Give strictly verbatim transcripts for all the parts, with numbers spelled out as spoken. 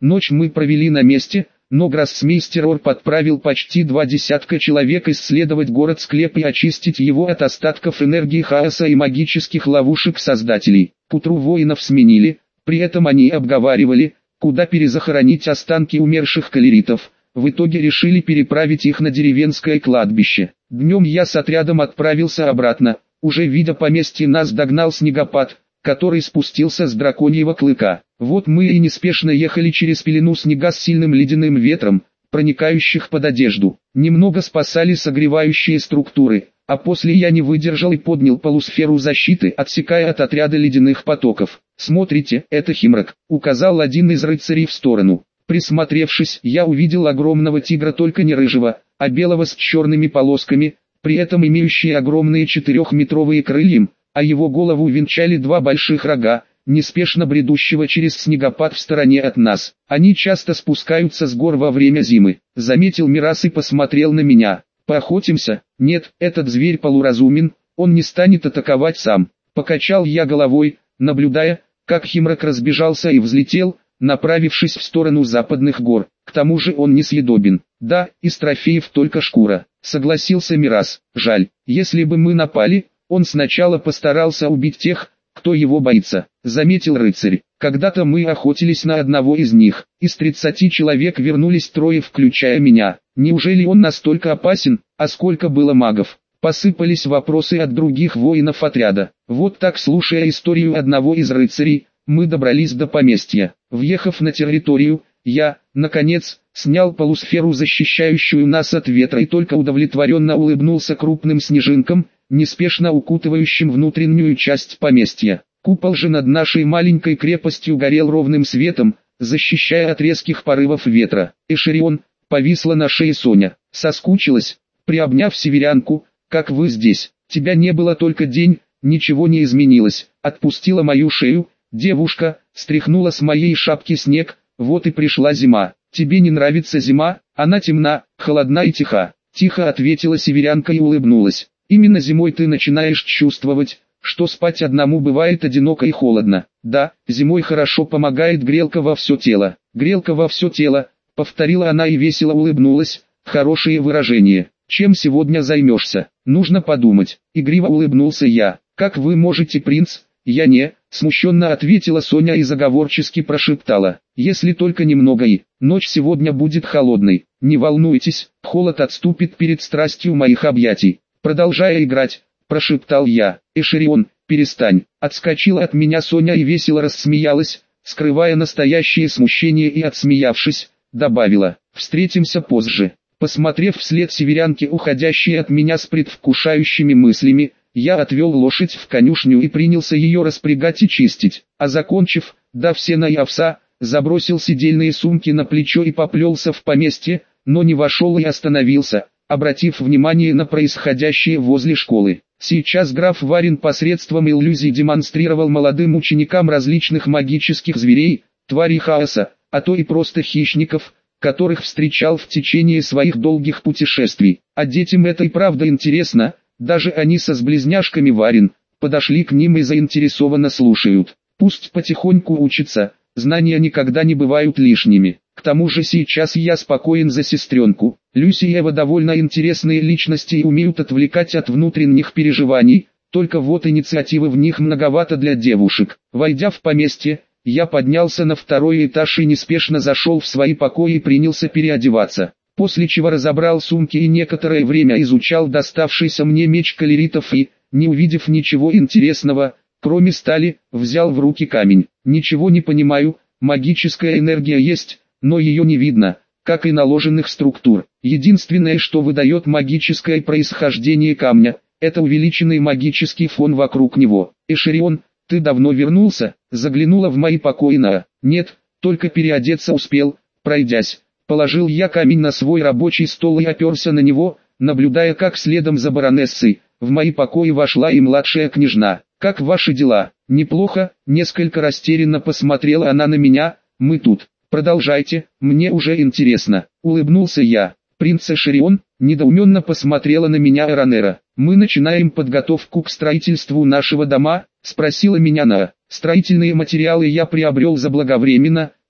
Ночь мы провели на месте, но гроссмейстер подправил почти два десятка человек исследовать город-склеп и очистить его от остатков энергии хаоса и магических ловушек создателей. К утру воинов сменили, при этом они обговаривали, куда перезахоронить останки умерших калеритов. В итоге решили переправить их на деревенское кладбище. Днем я с отрядом отправился обратно. Уже видя поместье, нас догнал снегопад, который спустился с драконьего клыка. Вот мы и неспешно ехали через пелену снега с сильным ледяным ветром, проникающих под одежду. Немного спасали согревающие структуры, а после я не выдержал и поднял полусферу защиты, отсекая от отряда ледяных потоков. «Смотрите, это Химрак», — указал один из рыцарей в сторону. Присмотревшись, я увидел огромного тигра, только не рыжего, а белого с черными полосками, при этом имеющие огромные четырехметровые крылья, а его голову венчали два больших рога, неспешно бредущего через снегопад в стороне от нас. Они часто спускаются с гор во время зимы. Заметил Мирас и посмотрел на меня. «Поохотимся?» «Нет, этот зверь полуразумен, он не станет атаковать сам». Покачал я головой, наблюдая, как Химрак разбежался и взлетел, направившись в сторону западных гор. К тому же он несъедобен. «Да, из трофеев только шкура», — согласился Мирас. «Жаль, если бы мы напали, он сначала постарался убить тех, кто его боится», — заметил рыцарь. «Когда-то мы охотились на одного из них. Из тридцати человек вернулись трое, включая меня. Неужели он настолько опасен? А сколько было магов?» Посыпались вопросы от других воинов отряда. Вот так, слушая историю одного из рыцарей, мы добрались до поместья. Въехав на территорию, я, наконец, снял полусферу, защищающую нас от ветра, и только удовлетворенно улыбнулся крупным снежинкам, неспешно укутывающим внутреннюю часть поместья. Купол же над нашей маленькой крепостью горел ровным светом, защищая от резких порывов ветра. «Эшерион», — повисла на шее Соня. «Соскучилась?» Приобняв северянку: «Как вы здесь? Тебя не было только день, ничего не изменилось». Отпустила мою шею. Девушка стряхнула с моей шапки снег. «Вот и пришла зима. Тебе не нравится зима? Она темна, холодна и тиха». Тихо ответила северянка и улыбнулась. «Именно зимой ты начинаешь чувствовать, что спать одному бывает одиноко и холодно. Да, зимой хорошо помогает грелка во все тело». «Грелка во все тело», — повторила она и весело улыбнулась. «Хорошее выражение. Чем сегодня займешься? Нужно подумать». Игриво улыбнулся я. «Как вы можете, принц?» «Я не», — смущенно ответила Соня и заговорчески прошептала. «Если только немного и. Ночь сегодня будет холодной. Не волнуйтесь, холод отступит перед страстью моих объятий». Продолжая играть, прошептал я. «Эшерион, перестань». Отскочила от меня Соня и весело рассмеялась, скрывая настоящее смущение, и, отсмеявшись, добавила: «Встретимся позже». Посмотрев вслед северянке, уходящей от меня с предвкушающими мыслями, я отвел лошадь в конюшню и принялся ее распрягать и чистить. А закончив, дав сена и овса, забросил седельные сумки на плечо и поплелся в поместье, но не вошел и остановился, обратив внимание на происходящее возле школы. Сейчас граф Варин посредством иллюзий демонстрировал молодым ученикам различных магических зверей, тварей хаоса, а то и просто хищников, которых встречал в течение своих долгих путешествий. А детям это и правда интересно, даже они со близняшками Варин подошли к ним и заинтересованно слушают. Пусть потихоньку учатся, знания никогда не бывают лишними. К тому же сейчас я спокоен за сестренку. Люси и Эва довольно интересные личности и умеют отвлекать от внутренних переживаний, только вот инициативы в них многовато для девушек. Войдя в поместье, я поднялся на второй этаж и неспешно зашел в свои покои и принялся переодеваться. После чего разобрал сумки и некоторое время изучал доставшийся мне меч калеритов и, не увидев ничего интересного, кроме стали, взял в руки камень. Ничего не понимаю, магическая энергия есть, но ее не видно, как и наложенных структур. Единственное, что выдает магическое происхождение камня, это увеличенный магический фон вокруг него. «Эшерион, ты давно вернулся?» Заглянула в мои покои на. «Нет, только переодеться успел». Пройдясь, положил я камень на свой рабочий стол и оперся на него, наблюдая, как следом за баронессой в мои покои вошла и младшая княжна. «Как ваши дела?» «Неплохо», несколько растерянно посмотрела она на меня. «Мы тут». «Продолжайте, мне уже интересно», улыбнулся я. «Принц Эшерион?» Недоуменно посмотрела на меня Эранера. «Мы начинаем подготовку к строительству нашего дома?» Спросила меня на. «Строительные материалы я приобрел заблаговременно,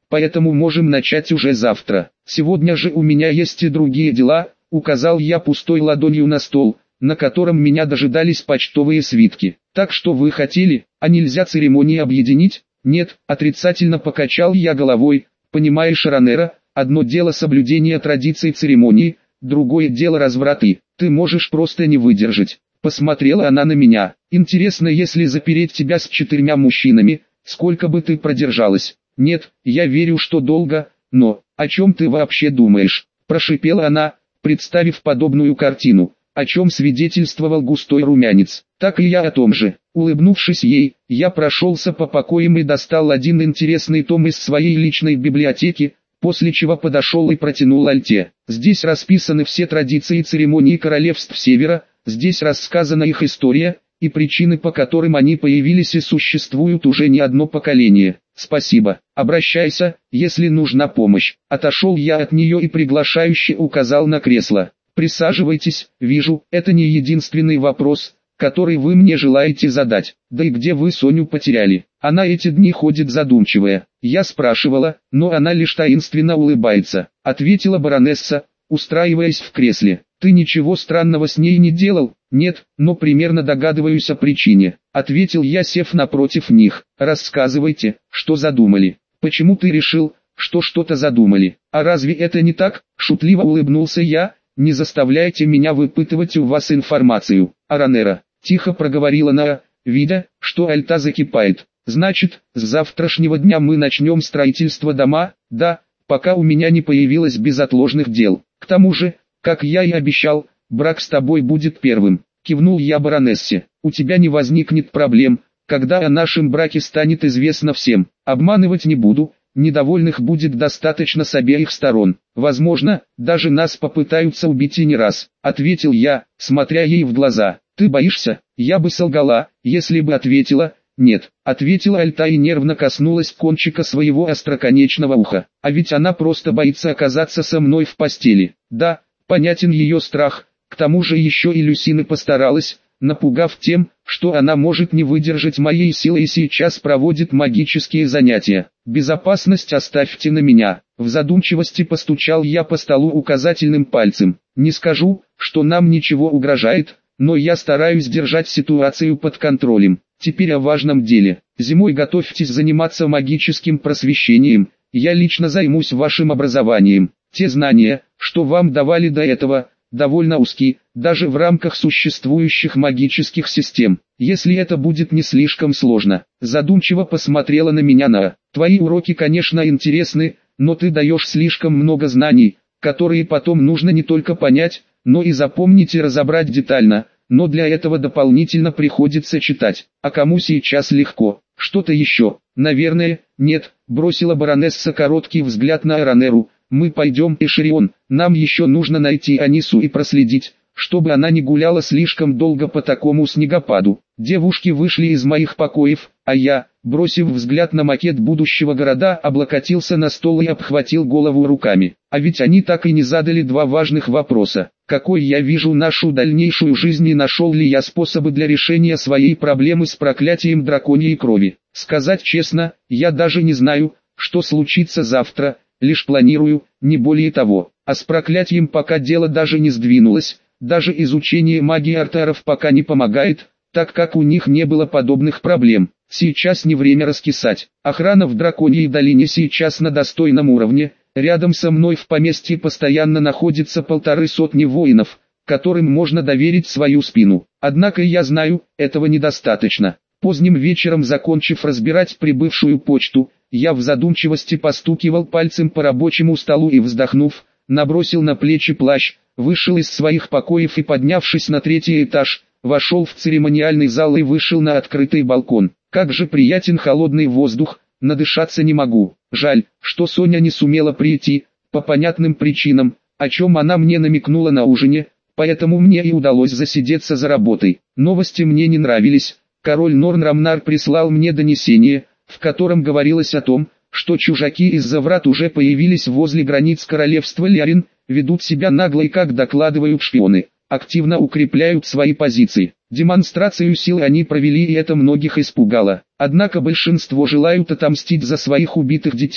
поэтому можем начать уже завтра. Сегодня же у меня есть и другие дела, указал я пустой ладонью на стол, на котором меня дожидались почтовые свитки. Так что вы хотели, а нельзя церемонии объединить? Нет, отрицательно покачал я головой. Понимаешь, Ранера, одно дело соблюдение традиций церемонии, другое дело развраты. Ты можешь просто не выдержать. Посмотрела она на меня. Интересно, если запереть тебя с четырьмя мужчинами, сколько бы ты продержалась? Нет, я верю, что долго, но, о чем ты вообще думаешь? Прошипела она, представив подобную картину, о чем свидетельствовал густой румянец. Так и я о том же. Улыбнувшись ей, я прошелся по покоям и достал один интересный том из своей личной библиотеки, после чего подошел и протянул Альте. Здесь расписаны все традиции и церемонии королевств Севера, здесь рассказана их история, и причины, по которым они появились и существуют уже не одно поколение. Спасибо, обращайся, если нужна помощь. Отошел я от нее и приглашающе указал на кресло. Присаживайтесь, вижу, это не единственный вопрос, который вы мне желаете задать. Да и где вы Соню потеряли? Она эти дни ходит задумчивая. Я спрашивала, но она лишь таинственно улыбается, ответила баронесса, устраиваясь в кресле. Ты ничего странного с ней не делал? Нет, но примерно догадываюсь о причине, ответил я, сев напротив них. Рассказывайте, что задумали. Почему ты решил, что что-то задумали? А разве это не так? Шутливо улыбнулся я. Не заставляйте меня выпытывать у вас информацию. Аранера, тихо проговорила Наа, видя, что Альта закипает. Значит, с завтрашнего дня мы начнем строительство дома? Да, пока у меня не появилось безотложных дел. К тому же, как я и обещал, брак с тобой будет первым. Кивнул я баронессе. У тебя не возникнет проблем, когда о нашем браке станет известно всем. Обманывать не буду. Недовольных будет достаточно с обеих сторон. Возможно, даже нас попытаются убить и не раз, ответил я, смотря ей в глаза. Ты боишься? Я бы солгала, если бы ответила. Нет, ответила Альта и нервно коснулась кончика своего остроконечного уха. А ведь она просто боится оказаться со мной в постели. Да, понятен ее страх. К тому же еще и Люсина постаралась, напугав тем, что она может не выдержать моей силы и сейчас проводит магические занятия. Безопасность оставьте на меня. В задумчивости постучал я по столу указательным пальцем. Не скажу, что нам ничего угрожает, но я стараюсь держать ситуацию под контролем. Теперь о важном деле. Зимой готовьтесь заниматься магическим просвещением. Я лично займусь вашим образованием. Те знания, что вам давали до этого, довольно узки, даже в рамках существующих магических систем. Если это будет не слишком сложно. Задумчиво посмотрела на меня Наа. Твои уроки, конечно, интересны, но ты даешь слишком много знаний, которые потом нужно не только понять, но и запомнить и разобрать детально. Но для этого дополнительно приходится читать. А кому сейчас легко? Что-то еще? Наверное, нет, бросила баронесса короткий взгляд на Аранеру. Мы пойдем, Эшерион, нам еще нужно найти Анису и проследить, чтобы она не гуляла слишком долго по такому снегопаду. Девушки вышли из моих покоев, а я, бросив взгляд на макет будущего города, облокотился на стол и обхватил голову руками. А ведь они так и не задали два важных вопроса. Какой я вижу нашу дальнейшую жизнь и нашел ли я способы для решения своей проблемы с проклятием драконьей крови. Сказать честно, я даже не знаю, что случится завтра, лишь планирую, не более того. А с проклятием пока дело даже не сдвинулось, даже изучение магии артаров пока не помогает, так как у них не было подобных проблем. Сейчас не время раскисать. Охрана в Драконьей долине сейчас на достойном уровне. Рядом со мной в поместье постоянно находится полторы сотни воинов, которым можно доверить свою спину. Однако я знаю, этого недостаточно. Поздним вечером, закончив разбирать прибывшую почту, я в задумчивости постукивал пальцем по рабочему столу и, вздохнув, набросил на плечи плащ, вышел из своих покоев и, поднявшись на третий этаж, вошел в церемониальный зал и вышел на открытый балкон. Как же приятен холодный воздух, надышаться не могу. Жаль, что Соня не сумела прийти, по понятным причинам, о чем она мне намекнула на ужине, поэтому мне и удалось засидеться за работой. Новости мне не нравились. Король Норн Рамнар прислал мне донесение, в котором говорилось о том, что чужаки из-за врат уже появились возле границ королевства Лярин, ведут себя нагло и, как докладывают шпионы, активно укрепляют свои позиции. Демонстрацию сил они провели, и это многих испугало. Однако большинство желают отомстить за своих убитых детей,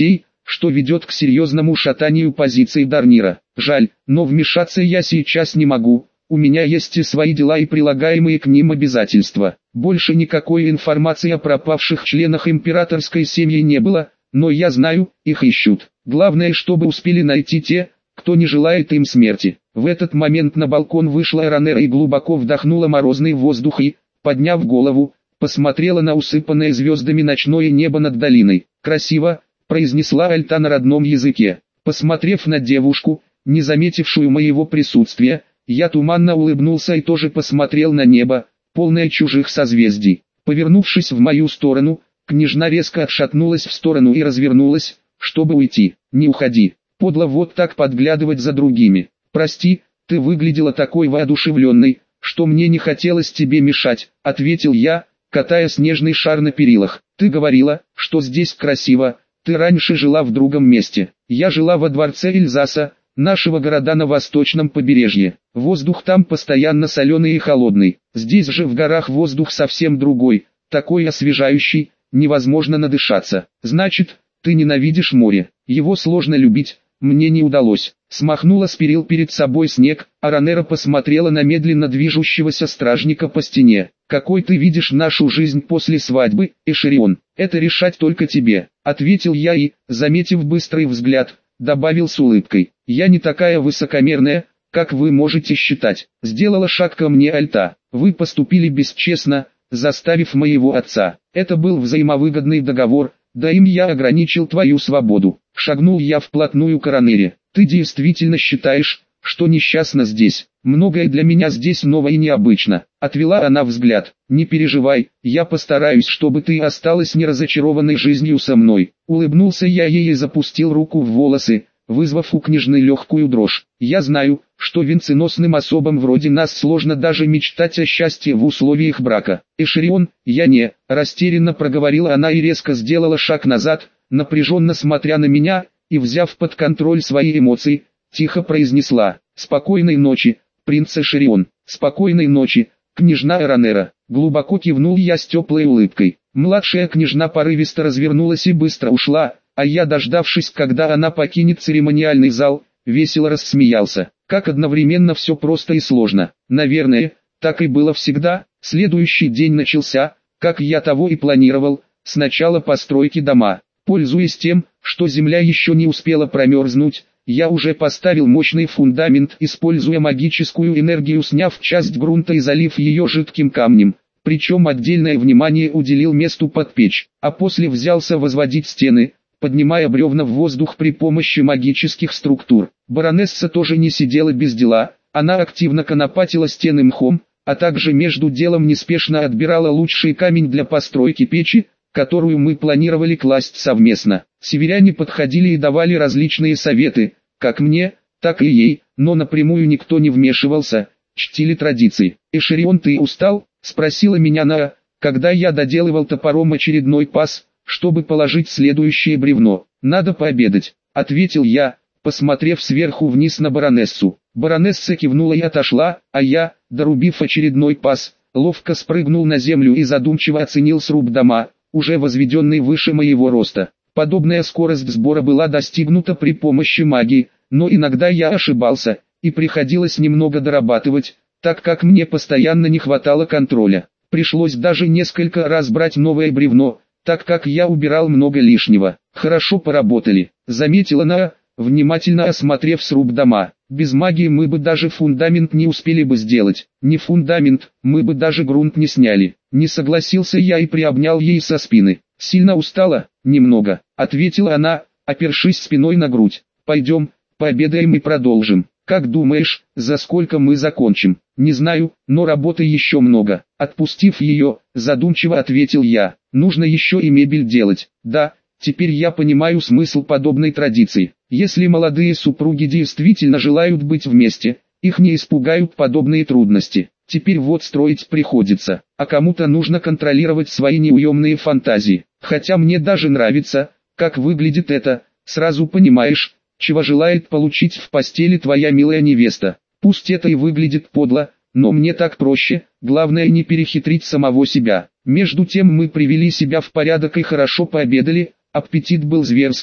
что ведет к серьезному шатанию позиций Дарнира. Жаль, но вмешаться я сейчас не могу. У меня есть и свои дела и прилагаемые к ним обязательства. Больше никакой информации о пропавших членах императорской семьи не было, но я знаю, их ищут. Главное, чтобы успели найти те, кто не желает им смерти. В этот момент на балкон вышла Ранера и глубоко вдохнула морозный воздух и, подняв голову, посмотрела на усыпанное звездами ночное небо над долиной. «Красиво», — произнесла Альта на родном языке. Посмотрев на девушку, не заметившую моего присутствия, я туманно улыбнулся и тоже посмотрел на небо, полное чужих созвездий. Повернувшись в мою сторону, княжна резко отшатнулась в сторону и развернулась, чтобы уйти. «Не уходи, подло вот так подглядывать за другими. Прости, ты выглядела такой воодушевленной, что мне не хотелось тебе мешать», — ответил я, катая снежный шар на перилах. «Ты говорила, что здесь красиво, ты раньше жила в другом месте. Я жила во дворце Эльзаса, нашего города на восточном побережье. Воздух там постоянно соленый и холодный. Здесь же в горах воздух совсем другой, такой освежающий, невозможно надышаться. Значит, ты ненавидишь море. Его сложно любить, мне не удалось». Смахнула с перил перед собой снег, а Ранера посмотрела на медленно движущегося стражника по стене. «Какой ты видишь нашу жизнь после свадьбы, Эшерион? Это решать только тебе», — ответил я и, заметив быстрый взгляд, добавил с улыбкой: «Я не такая высокомерная, как вы можете считать». Сделала шаг ко мне Альта. «Вы поступили бесчестно, заставив моего отца. Это был взаимовыгодный договор, да им я ограничил твою свободу». Шагнул я вплотную к Ранере. «Ты действительно считаешь, что несчастна здесь? Многое для меня здесь ново и необычно». Отвела она взгляд. «Не переживай, я постараюсь, чтобы ты осталась не разочарованной жизнью со мной». Улыбнулся я ей и запустил руку в волосы, вызвав у княжны легкую дрожь. «Я знаю, что венценосным особам вроде нас сложно даже мечтать о счастье в условиях брака. Эшерион, я не...» Растерянно проговорила она и резко сделала шаг назад, напряженно смотря на меня, и, взяв под контроль свои эмоции, тихо произнесла: «Спокойной ночи, принц Эшерион». «Спокойной ночи, княжна Ранера». Глубоко кивнул я с теплой улыбкой. Младшая княжна порывисто развернулась и быстро ушла, а я, дождавшись, когда она покинет церемониальный зал, весело рассмеялся. Как одновременно все просто и сложно. Наверное, так и было всегда. Следующий день начался, как я того и планировал, с начала постройки дома. Пользуясь тем, что земля еще не успела промерзнуть, я уже поставил мощный фундамент, используя магическую энергию, сняв часть грунта и залив ее жидким камнем. Причем отдельное внимание уделил месту под печь, а после взялся возводить стены, поднимая бревна в воздух при помощи магических структур. Баронесса тоже не сидела без дела, она активно конопатила стены мхом, а также между делом неспешно отбирала лучший камень для постройки печи, которую мы планировали класть совместно. Северяне подходили и давали различные советы, как мне, так и ей, но напрямую никто не вмешивался, чтили традиции. «Эшерион, ты устал?» — спросила меня Наа, когда я доделывал топором очередной паз, чтобы положить следующее бревно. «Надо пообедать», — ответил я, посмотрев сверху вниз на баронессу. Баронесса кивнула и отошла, а я, дорубив очередной паз, ловко спрыгнул на землю и задумчиво оценил сруб дома, уже возведенный выше моего роста. Подобная скорость сбора была достигнута при помощи магии, но иногда я ошибался, и приходилось немного дорабатывать, так как мне постоянно не хватало контроля. Пришлось даже несколько раз брать новое бревно, так как я убирал много лишнего. «Хорошо поработали», — заметила Наа, внимательно осмотрев сруб дома. «Без магии мы бы даже фундамент не успели бы сделать. Не фундамент, мы бы даже грунт не сняли». Не согласился я и приобнял ей со спины. «Сильно устала?» «Немного», — ответила она, опершись спиной на грудь. «Пойдем, пообедаем и продолжим». «Как думаешь, за сколько мы закончим?» «Не знаю, но работы еще много». Отпустив ее, задумчиво ответил я. «Нужно еще и мебель делать». «Да, теперь я понимаю смысл подобной традиции. Если молодые супруги действительно желают быть вместе, их не испугают подобные трудности. Теперь вот строить приходится, а кому-то нужно контролировать свои неуемные фантазии. Хотя мне даже нравится, как выглядит это, сразу понимаешь, чего желает получить в постели твоя милая невеста. Пусть это и выглядит подло, но мне так проще, главное не перехитрить самого себя». Между тем мы привели себя в порядок и хорошо пообедали, аппетит был зверский,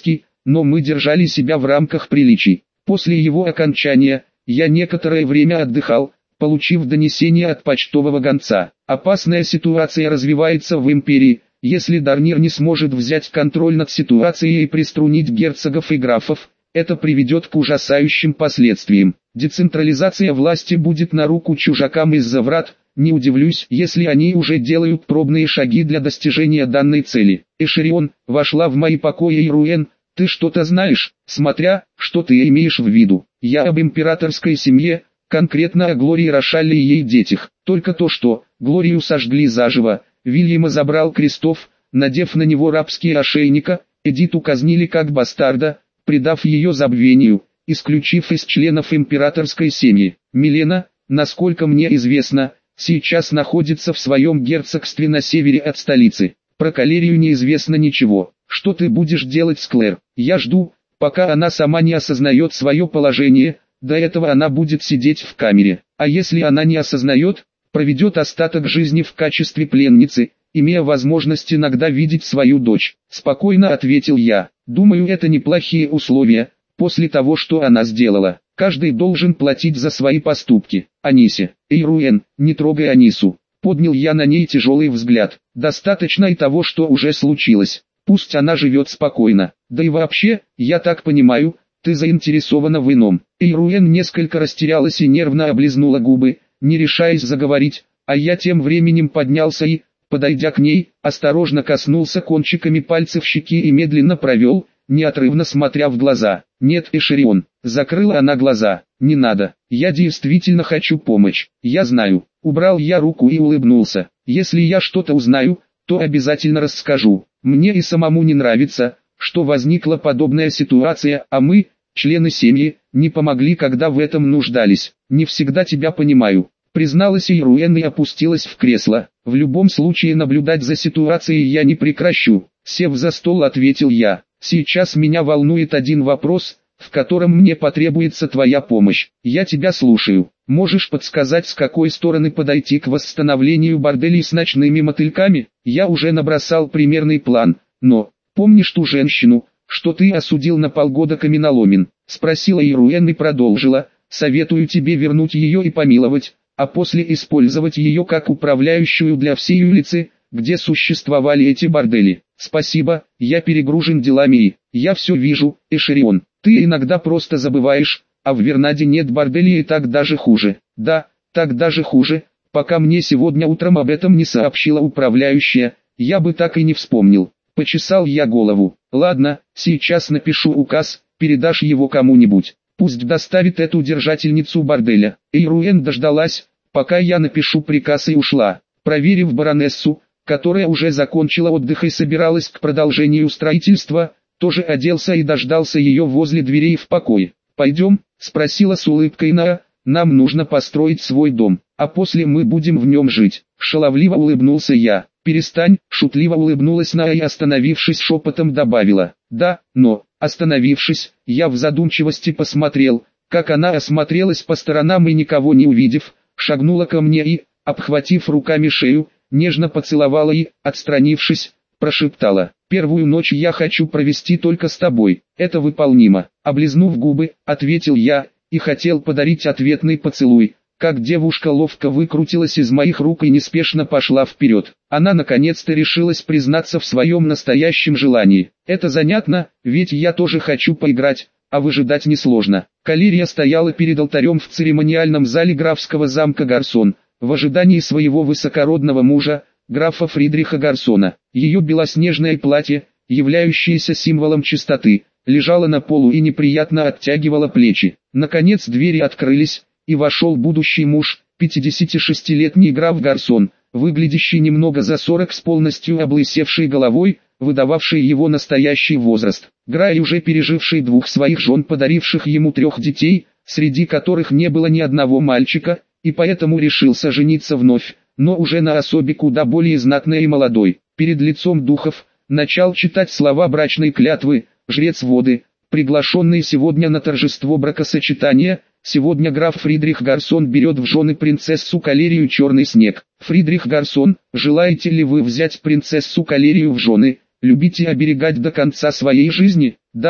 но мы держали себя в рамках приличий. После его окончания, я некоторое время отдыхал, получив донесение от почтового гонца. Опасная ситуация развивается в империи. Если Дарнир не сможет взять контроль над ситуацией и приструнить герцогов и графов, это приведет к ужасающим последствиям. Децентрализация власти будет на руку чужакам из-за врат. Не удивлюсь, если они уже делают пробные шаги для достижения данной цели. Эшерион, вошла в мои покои Ируэн. Ты что-то знаешь, смотря, что ты имеешь в виду. Я об императорской семье, конкретно о Глории Рошалле и ей детях. Только то, что Глорию сожгли заживо, Вильяма забрал Крестов, надев на него рабские ошейника, Эдиту казнили как бастарда, предав ее забвению, исключив из членов императорской семьи. Милена, насколько мне известно, сейчас находится в своем герцогстве на севере от столицы. Про Калерию неизвестно ничего. Что ты будешь делать с Клэр? Я жду, пока она сама не осознает свое положение, до этого она будет сидеть в камере. А если она не осознает, проведет остаток жизни в качестве пленницы, имея возможность иногда видеть свою дочь. Спокойно ответил я. Думаю, это неплохие условия, после того, что она сделала. Каждый должен платить за свои поступки. Анисе, Эйруэн, не трогай Анису. Поднял я на ней тяжелый взгляд. Достаточно и того, что уже случилось. Пусть она живет спокойно. Да и вообще, я так понимаю, ты заинтересована в ином. Эйруэн несколько растерялась и нервно облизнула губы, не решаясь заговорить, а я тем временем поднялся и, подойдя к ней, осторожно коснулся кончиками пальцев щеки и медленно провел, неотрывно смотря в глаза. Нет, Эшерион, закрыла она глаза. Не надо, я действительно хочу помочь. Я знаю. Убрал я руку и улыбнулся. Если я что-то узнаю, то обязательно расскажу. Мне и самому не нравится, что возникла подобная ситуация, а мы, члены семьи, не помогли, когда в этом нуждались. Не всегда тебя понимаю. Призналась Ируэн и опустилась в кресло. В любом случае наблюдать за ситуацией я не прекращу. Сев за стол, ответил я. Сейчас меня волнует один вопрос, в котором мне потребуется твоя помощь. Я тебя слушаю. Можешь подсказать, с какой стороны подойти к восстановлению борделей с ночными мотыльками? Я уже набросал примерный план, но, помнишь ту женщину, что ты осудил на полгода каменоломен? Спросила Ируэн и продолжила. Советую тебе вернуть ее и помиловать, а после использовать ее как управляющую для всей улицы, где существовали эти бордели. Спасибо, я перегружен делами и, я все вижу, Эшерион, ты иногда просто забываешь, а в Вернаде нет борделей и так даже хуже. Да, так даже хуже, пока мне сегодня утром об этом не сообщила управляющая, я бы так и не вспомнил. Почесал я голову. Ладно, сейчас напишу указ, передашь его кому-нибудь. Пусть доставит эту держательницу борделя. Эйруэн дождалась, пока я напишу приказ, и ушла. Проверив баронессу, которая уже закончила отдых и собиралась к продолжению строительства, тоже оделся и дождался ее возле дверей в покое. «Пойдем?» – спросила с улыбкой Наа. «Нам нужно построить свой дом, а после мы будем в нем жить». Шаловливо улыбнулся я. «Перестань», – шутливо улыбнулась Наа и, остановившись, шепотом добавила. «Да, но...» Остановившись, я в задумчивости посмотрел, как она осмотрелась по сторонам и, никого не увидев, шагнула ко мне и, обхватив руками шею, нежно поцеловала и, отстранившись, прошептала: «Первую ночь я хочу провести только с тобой, это выполнимо». Облизнув губы, ответил я, и хотел подарить ответный поцелуй, как девушка ловко выкрутилась из моих рук и неспешно пошла вперед. Она наконец-то решилась признаться в своем настоящем желании. Это занятно, ведь я тоже хочу поиграть, а выжидать несложно. Калерия стояла перед алтарем в церемониальном зале графского замка Гарсон, в ожидании своего высокородного мужа, графа Фридриха Гарсона. Ее белоснежное платье, являющееся символом чистоты, лежало на полу и неприятно оттягивало плечи. Наконец двери открылись, и вошел будущий муж, пятидесятишестилетний граф Гарсон, выглядящий немного за сорок с полностью облысевшей головой, выдававший его настоящий возраст. Грай, уже переживший двух своих жен, подаривших ему трех детей, среди которых не было ни одного мальчика, и поэтому решился жениться вновь, но уже на особе куда более знатной и молодой. Перед лицом духов начал читать слова брачной клятвы жрец воды, приглашенный сегодня на торжество бракосочетания. Сегодня граф Фридрих Гарсон берет в жены принцессу Калерию Черный Снег. Фридрих Гарсон, желаете ли вы взять принцессу Калерию в жены? Любите оберегать до конца своей жизни? Да,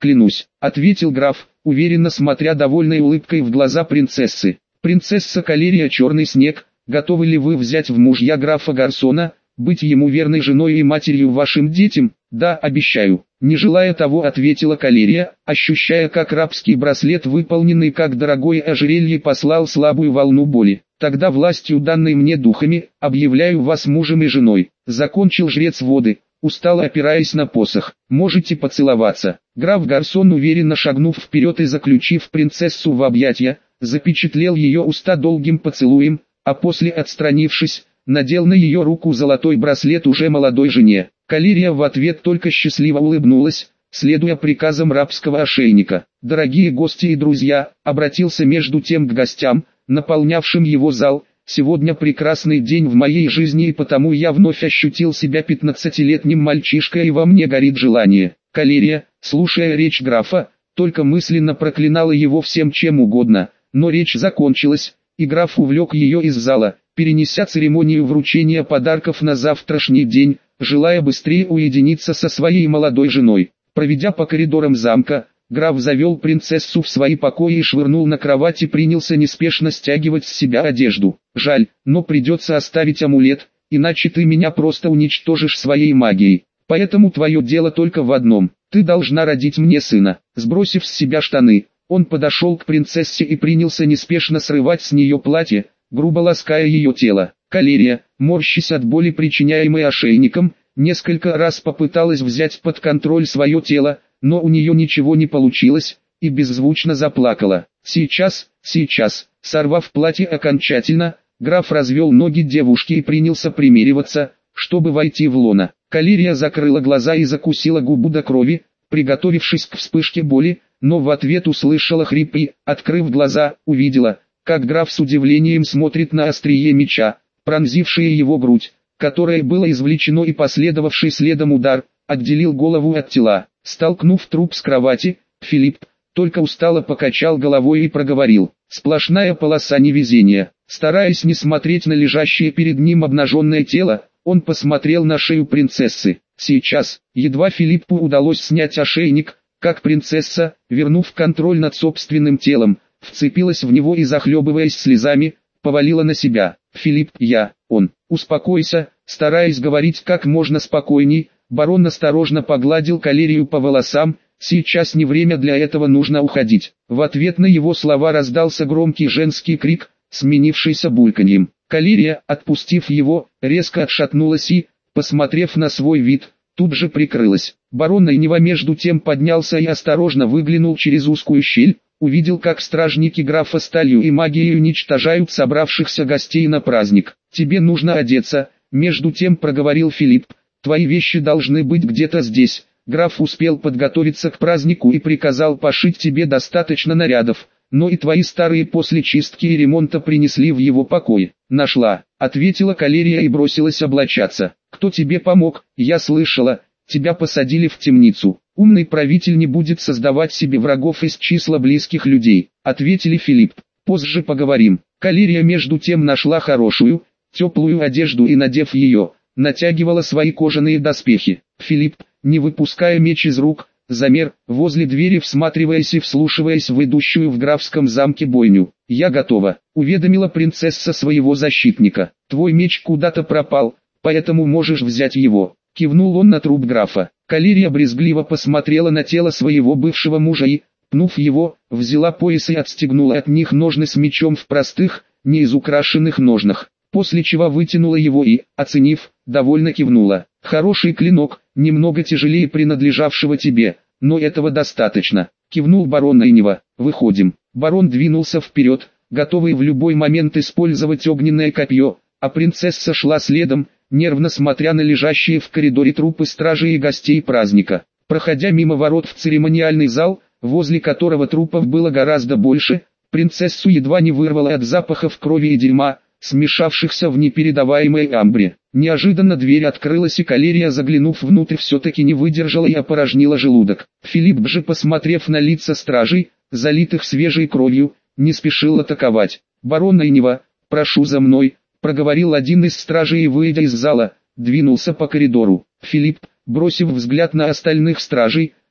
клянусь», — ответил граф, уверенно смотря довольной улыбкой в глаза принцессы. «Принцесса Калерия Черный Снег, готовы ли вы взять в мужья графа Гарсона, быть ему верной женой и матерью вашим детям?» «Да, обещаю», — не желая того, ответила Калерия, ощущая, как рабский браслет, выполненный как дорогое ожерелье, послал слабую волну боли. «Тогда властью, данной мне духами, объявляю вас мужем и женой», — закончил жрец воды, устало опираясь на посох. «Можете поцеловаться». Граф Гарсон, уверенно шагнув вперед и заключив принцессу в объятия, запечатлел ее уста долгим поцелуем, а после, отстранившись, надел на ее руку золотой браслет уже молодой жене. Калерия в ответ только счастливо улыбнулась, следуя приказам рабского ошейника. «Дорогие гости и друзья», — обратился между тем к гостям, наполнявшим его зал, «сегодня прекрасный день в моей жизни, и потому я вновь ощутил себя пятнадцатилетним мальчишкой, и во мне горит желание». Калерия, слушая речь графа, только мысленно проклинала его всем чем угодно, но речь закончилась, и граф увлек ее из зала, перенеся церемонию вручения подарков на завтрашний день, желая быстрее уединиться со своей молодой женой. Проведя по коридорам замка, граф завел принцессу в свои покои и швырнул на кровать и принялся неспешно стягивать с себя одежду. «Жаль, но придется оставить амулет, иначе ты меня просто уничтожишь своей магией. Поэтому твое дело только в одном, ты должна родить мне сына». Сбросив с себя штаны, он подошел к принцессе и принялся неспешно срывать с нее платье, грубо лаская ее тело. Калерия, морщась от боли, причиняемой ошейником, несколько раз попыталась взять под контроль свое тело, но у нее ничего не получилось, и беззвучно заплакала. «Сейчас, сейчас», сорвав платье окончательно, граф развел ноги девушки и принялся примериваться, чтобы войти в лоно. Калерия закрыла глаза и закусила губу до крови, приготовившись к вспышке боли, но в ответ услышала хрип и, открыв глаза, увидела, как граф с удивлением смотрит на острие меча, пронзившее его грудь, которое было извлечено, и последовавший следом удар, отделил голову от тела. Столкнув труп с кровати, Филипп только устало покачал головой и проговорил: «Сплошная полоса невезения». Стараясь не смотреть на лежащее перед ним обнаженное тело, он посмотрел на шею принцессы. Сейчас, едва Филиппу удалось снять ошейник, как принцесса, вернув контроль над собственным телом, вцепилась в него и, захлебываясь слезами, повалила на себя. «Филипп, я, он, успокойся», стараясь говорить как можно спокойней, барон осторожно погладил Калерию по волосам. «Сейчас не время для этого, нужно уходить». В ответ на его слова раздался громкий женский крик, сменившийся бульканьем. Калерия, отпустив его, резко отшатнулась и, посмотрев на свой вид, тут же прикрылась. Барон Найнева между тем поднялся и осторожно выглянул через узкую щель, увидел, как стражники графа сталью и магией уничтожают собравшихся гостей на праздник. «Тебе нужно одеться», между тем проговорил Филипп, «твои вещи должны быть где-то здесь». Граф успел подготовиться к празднику и приказал пошить тебе достаточно нарядов, но и твои старые после чистки и ремонта принесли в его покой. «Нашла», — ответила Калерия и бросилась облачаться. «Кто тебе помог? Я слышала, тебя посадили в темницу. Умный правитель не будет создавать себе врагов из числа близких людей», — ответили Филипп. «Позже поговорим». Калерия между тем нашла хорошую, теплую одежду и, надев ее, натягивала свои кожаные доспехи. Филипп, не выпуская меч из рук, замер, возле двери, всматриваясь и вслушиваясь в идущую в графском замке бойню. «Я готова», — уведомила принцесса своего защитника. «Твой меч куда-то пропал, поэтому можешь взять его», — кивнул он на труп графа. Калерия брезгливо посмотрела на тело своего бывшего мужа и, пнув его, взяла пояс и отстегнула от них ножны с мечом в простых, не изукрашенных ножнах, после чего вытянула его и, оценив, довольно кивнула. «Хороший клинок, немного тяжелее принадлежавшего тебе, но этого достаточно», — кивнул барон Найнева. «Выходим». Барон двинулся вперед, готовый в любой момент использовать огненное копье, а принцесса шла следом, нервно смотря на лежащие в коридоре трупы стражей и гостей праздника. Проходя мимо ворот в церемониальный зал, возле которого трупов было гораздо больше, принцессу едва не вырвало от запахов крови и дерьма, смешавшихся в непередаваемой амбре. Неожиданно дверь открылась, и Калерия, заглянув внутрь, все-таки не выдержала и опорожнила желудок. Филипп же, посмотрев на лица стражей, залитых свежей кровью, не спешил атаковать. «Барон Найнева, прошу за мной», — проговорил один из стражей и, выйдя из зала, двинулся по коридору. Филипп, бросив взгляд на остальных стражей,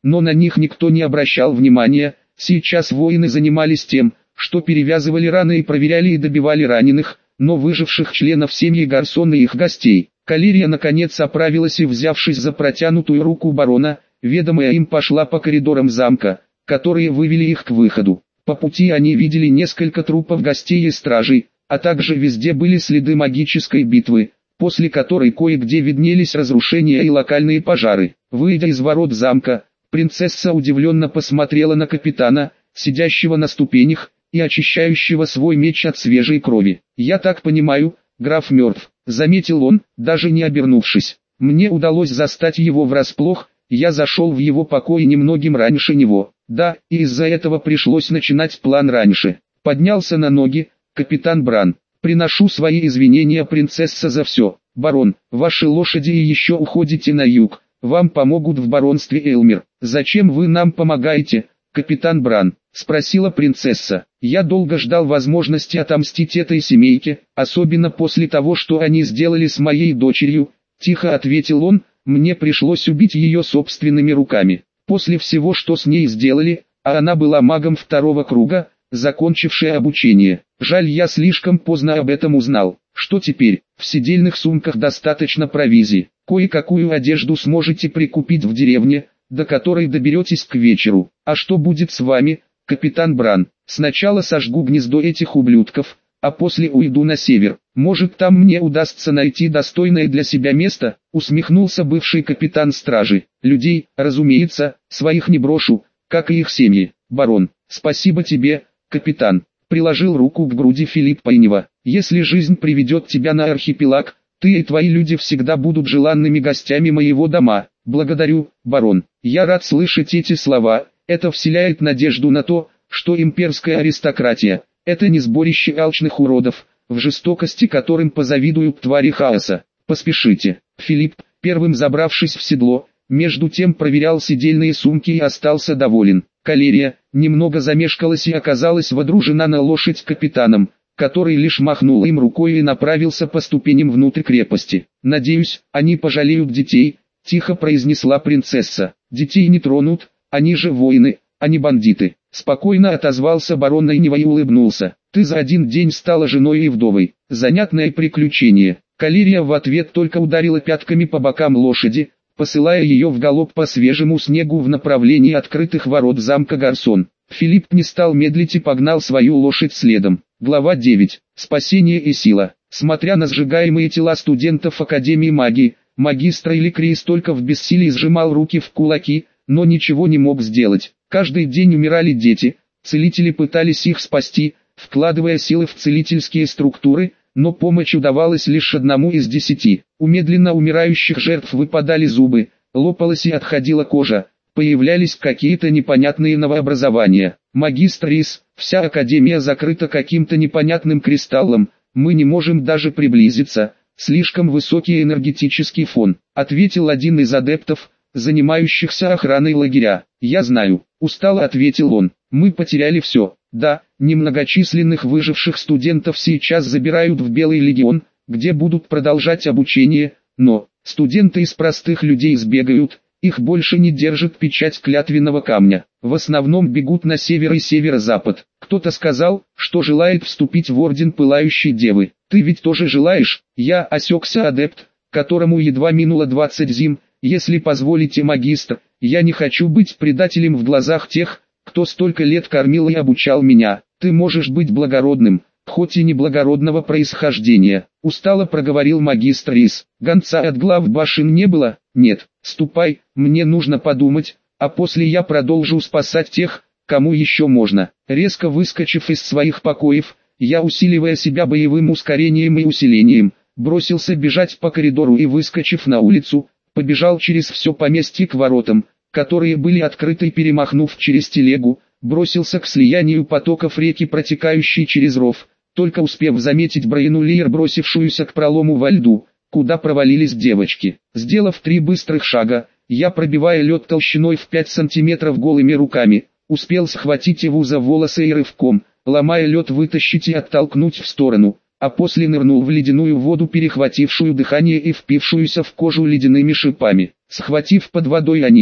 но на них никто не обращал внимания. Сейчас воины занимались тем, что перевязывали раны и проверяли и добивали раненых, но выживших членов семьи Гарсона и их гостей. Калерия наконец оправилась и, взявшись за протянутую руку барона, ведомая им пошла по коридорам замка, которые вывели их к выходу. По пути они видели несколько трупов гостей и стражей, а также везде были следы магической битвы, после которой кое-где виднелись разрушения и локальные пожары. Выйдя из ворот замка, принцесса удивленно посмотрела на капитана, сидящего на ступенях и очищающего свой меч от свежей крови. «Я так понимаю, граф мертв», — заметил он, даже не обернувшись. «Мне удалось застать его врасплох, я зашел в его покой немногим раньше него. Да, и из-за этого пришлось начинать план раньше». Поднялся на ноги капитан Бран. «Приношу свои извинения, принцесса, за все. Барон, ваши лошади и еще уходите на юг. Вам помогут в баронстве Элмер». «Зачем вы нам помогаете, капитан Бран?» — спросила принцесса. «Я долго ждал возможности отомстить этой семейке, особенно после того, что они сделали с моей дочерью», — тихо ответил он. «Мне пришлось убить ее собственными руками. После всего, что с ней сделали, а она была магом второго круга, закончившая обучение. Жаль, я слишком поздно об этом узнал. Что теперь? В седельных сумках достаточно провизии. Кое-какую одежду сможете прикупить в деревне, до которой доберетесь к вечеру. А что будет с вами, капитан Бран? Сначала сожгу гнездо этих ублюдков, а после уйду на север. Может, там мне удастся найти достойное для себя место?» — усмехнулся бывший капитан стражи. «Людей, разумеется, своих не брошу, как и их семьи. Барон, спасибо тебе, капитан», — приложил руку к груди Филипп Пайнева. «Если жизнь приведет тебя на архипелаг, ты и твои люди всегда будут желанными гостями моего дома». «Благодарю, барон. Я рад слышать эти слова. Это вселяет надежду на то, что имперская аристократия — это не сборище алчных уродов, в жестокости которым позавидуют твари хаоса. Поспешите». Филипп, первым забравшись в седло, между тем проверял седельные сумки и остался доволен. Калерия немного замешкалась и оказалась водружена на лошадь капитаном, который лишь махнул им рукой и направился по ступеням внутрь крепости. «Надеюсь, они пожалеют детей», — тихо произнесла принцесса. «Детей не тронут, они же воины, а не бандиты», — спокойно отозвался барон Найнева и улыбнулся. «Ты за один день стала женой и вдовой. Занятное приключение». Калерия в ответ только ударила пятками по бокам лошади, посылая ее в галоп по свежему снегу в направлении открытых ворот замка Гарсон. Филипп не стал медлить и погнал свою лошадь следом. Глава девять. Спасение и сила. Смотря на сжигаемые тела студентов Академии магии, магистр Эликрис только в бессилии сжимал руки в кулаки, но ничего не мог сделать. Каждый день умирали дети, целители пытались их спасти, вкладывая силы в целительские структуры, но помощь удавалась лишь одному из десяти. У медленно умирающих жертв выпадали зубы, лопалась и отходила кожа, появлялись какие-то непонятные новообразования. «Магистр Рис, вся Академия закрыта каким-то непонятным кристаллом, мы не можем даже приблизиться, слишком высокий энергетический фон», — ответил один из адептов, занимающихся охраной лагеря. «Я знаю», — устало ответил он, — «мы потеряли все. Да, немногочисленных выживших студентов сейчас забирают в Белый легион, где будут продолжать обучение, но студенты из простых людей сбегают, их больше не держит печать клятвенного камня. В основном бегут на север и северо-запад. Кто-то сказал, что желает вступить в орден Пылающей Девы. Ты ведь тоже желаешь?» Я осекся адепт, которому едва минуло двадцать зим. «Если позволите, магистр, я не хочу быть предателем в глазах тех, кто столько лет кормил и обучал меня. Ты можешь быть благородным, хоть и не благородного происхождения», — устало проговорил магистр Рис. «Гонца от глав башен не было?» «Нет, ступай, мне нужно подумать, а после я продолжу спасать тех, кому еще можно». Резко выскочив из своих покоев, я, усиливая себя боевым ускорением и усилением, бросился бежать по коридору и, выскочив на улицу, побежал через все поместье к воротам, которые были открыты, и, перемахнув через телегу, бросился к слиянию потоков реки, протекающей через ров, только успев заметить Брайну Лиер, бросившуюся к пролому во льду, куда провалились девочки. Сделав три быстрых шага, я, пробивая лед толщиной в пять сантиметров голыми руками, успел схватить его за волосы и рывком, ломая лед, вытащить и оттолкнуть в сторону, а после нырнул в ледяную воду, перехватившую дыхание и впившуюся в кожу ледяными шипами. Схватив под водой Анису,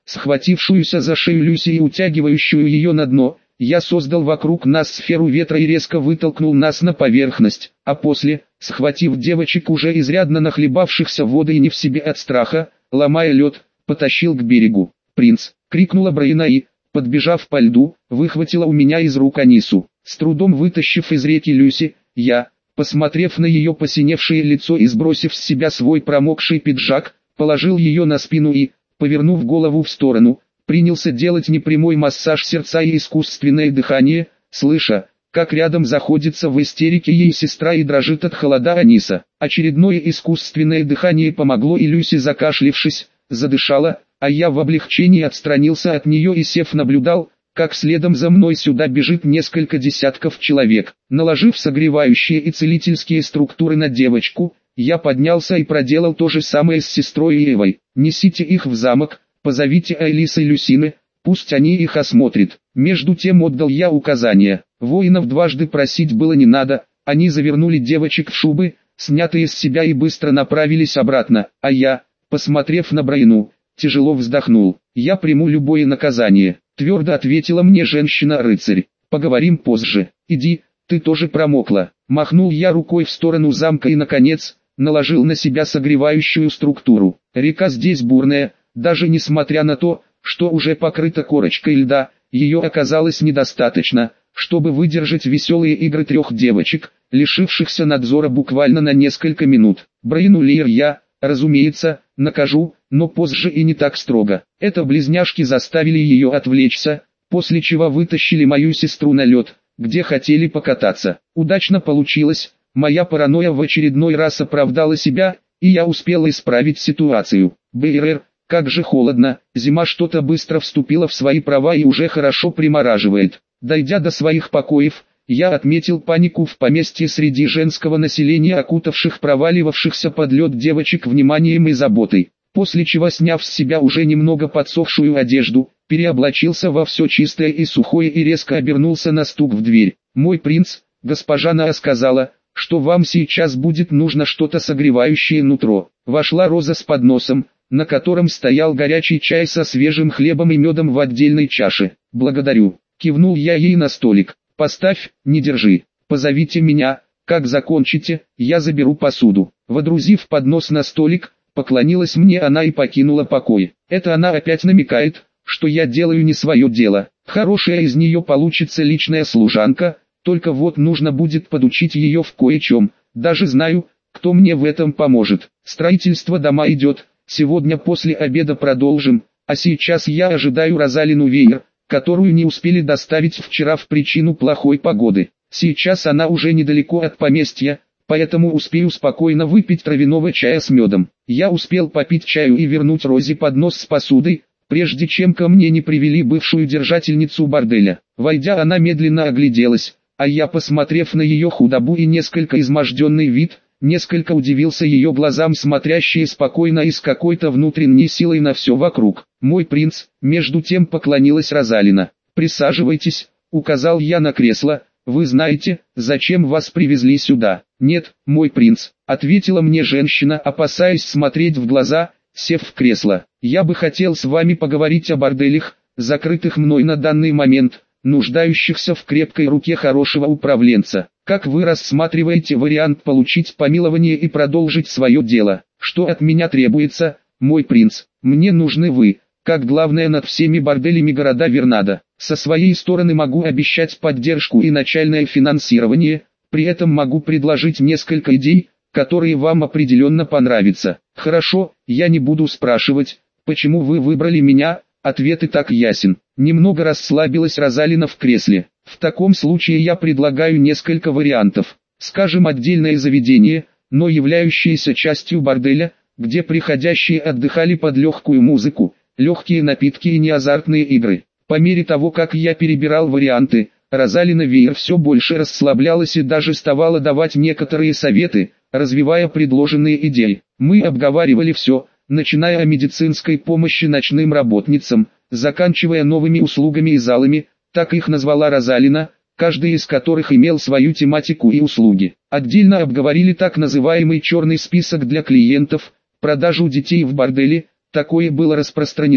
схватившуюся за шею Люси и утягивающую ее на дно. Я создал вокруг нас сферу ветра и резко вытолкнул нас на поверхность, а после, схватив девочек, уже изрядно нахлебавшихся водой и не в себе от страха, ломая лед, потащил к берегу. «Принц!» — крикнула Брайна и, подбежав по льду, выхватила у меня из рук Анису. С трудом вытащив из реки Люси, я, посмотрев на ее посиневшее лицо и сбросив с себя свой промокший пиджак, положил ее на спину и, повернув голову в сторону, принялся делать непрямой массаж сердца и искусственное дыхание, слыша, как рядом заходится в истерике ей сестра и дрожит от холода Аниса. Очередное искусственное дыхание помогло, и Люси, закашлившись, задышала, а я в облегчении отстранился от нее и, сев, наблюдал, как следом за мной сюда бежит несколько десятков человек. Наложив согревающие и целительские структуры на девочку, я поднялся и проделал то же самое с сестрой и Эвой. «Несите их в замок, позовите Элиса и Люсины, пусть они их осмотрят». Между тем отдал я указания. Воинов дважды просить было не надо, они завернули девочек в шубы, снятые с себя, и быстро направились обратно, а я, посмотрев на Брайну, тяжело вздохнул. «Я приму любое наказание», — твердо ответила мне женщина-рыцарь. «Поговорим позже. Иди, ты тоже промокла». Махнул я рукой в сторону замка и, наконец, наложил на себя согревающую структуру. Река здесь бурная, даже несмотря на то, что уже покрыта корочкой льда, ее оказалось недостаточно, чтобы выдержать веселые игры трех девочек, лишившихся надзора буквально на несколько минут. Брайну Лир я, разумеется, накажу, но позже и не так строго. Это близняшки заставили ее отвлечься, после чего вытащили мою сестру на лед, где хотели покататься. Удачно получилось, моя паранойя в очередной раз оправдала себя, и я успел исправить ситуацию. БРР, как же холодно, зима что-то быстро вступила в свои права и уже хорошо примораживает. Дойдя до своих покоев, я отметил панику в поместье среди женского населения, окутавших проваливавшихся под лед девочек вниманием и заботой. После чего, сняв с себя уже немного подсохшую одежду, переоблачился во все чистое и сухое и резко обернулся на стук в дверь. «Мой принц, госпожа Наа сказала, что вам сейчас будет нужно что-то согревающее нутро». Вошла Роза с подносом, на котором стоял горячий чай со свежим хлебом и медом в отдельной чаше. «Благодарю», — кивнул я ей на столик. «Поставь, не держи. Позовите меня, как закончите, я заберу посуду». Водрузив поднос на столик, поклонилась мне она и покинула покой. Это она опять намекает, что я делаю не свое дело. Хорошая из нее получится личная служанка, только вот нужно будет подучить ее в кое-чем. Даже знаю, кто мне в этом поможет. Строительство дома идет, сегодня после обеда продолжим, а сейчас я ожидаю Розалину Веер, которую не успели доставить вчера в причину плохой погоды. Сейчас она уже недалеко от поместья, поэтому успею спокойно выпить травяного чая с медом. Я успел попить чаю и вернуть Розе поднос с посудой, прежде чем ко мне не привели бывшую держательницу борделя. Войдя, она медленно огляделась, а я, посмотрев на ее худобу и несколько изможденный вид, несколько удивился ее глазам, смотрящие спокойно и с какой-то внутренней силой на все вокруг. «Мой принц», между тем поклонилась Розалина. «Присаживайтесь», указал я на кресло. «Вы знаете, зачем вас привезли сюда?» «Нет, мой принц», ответила мне женщина, опасаясь смотреть в глаза, сев в кресло. «Я бы хотел с вами поговорить о борделях, закрытых мной на данный момент, нуждающихся в крепкой руке хорошего управленца. Как вы рассматриваете вариант получить помилование и продолжить свое дело? Что от меня требуется, мой принц? Мне нужны вы, как главное над всеми борделями города Вернада. Со своей стороны могу обещать поддержку и начальное финансирование, при этом могу предложить несколько идей, которые вам определенно понравятся». «Хорошо, я не буду спрашивать, почему вы выбрали меня, ответ и так ясен». Немного расслабилась Розалина в кресле. «В таком случае я предлагаю несколько вариантов. Скажем, отдельное заведение, но являющееся частью борделя, где приходящие отдыхали под легкую музыку, легкие напитки и неазартные игры». По мере того, как я перебирал варианты, Розалина Веер все больше расслаблялась и даже ставала давать некоторые советы, развивая предложенные идеи. Мы обговаривали все, начиная о медицинской помощи ночным работницам, заканчивая новыми услугами и залами, так их назвала Розалина, каждый из которых имел свою тематику и услуги. Отдельно обговорили так называемый черный список для клиентов, продажу детей в борделе, такое было распространено,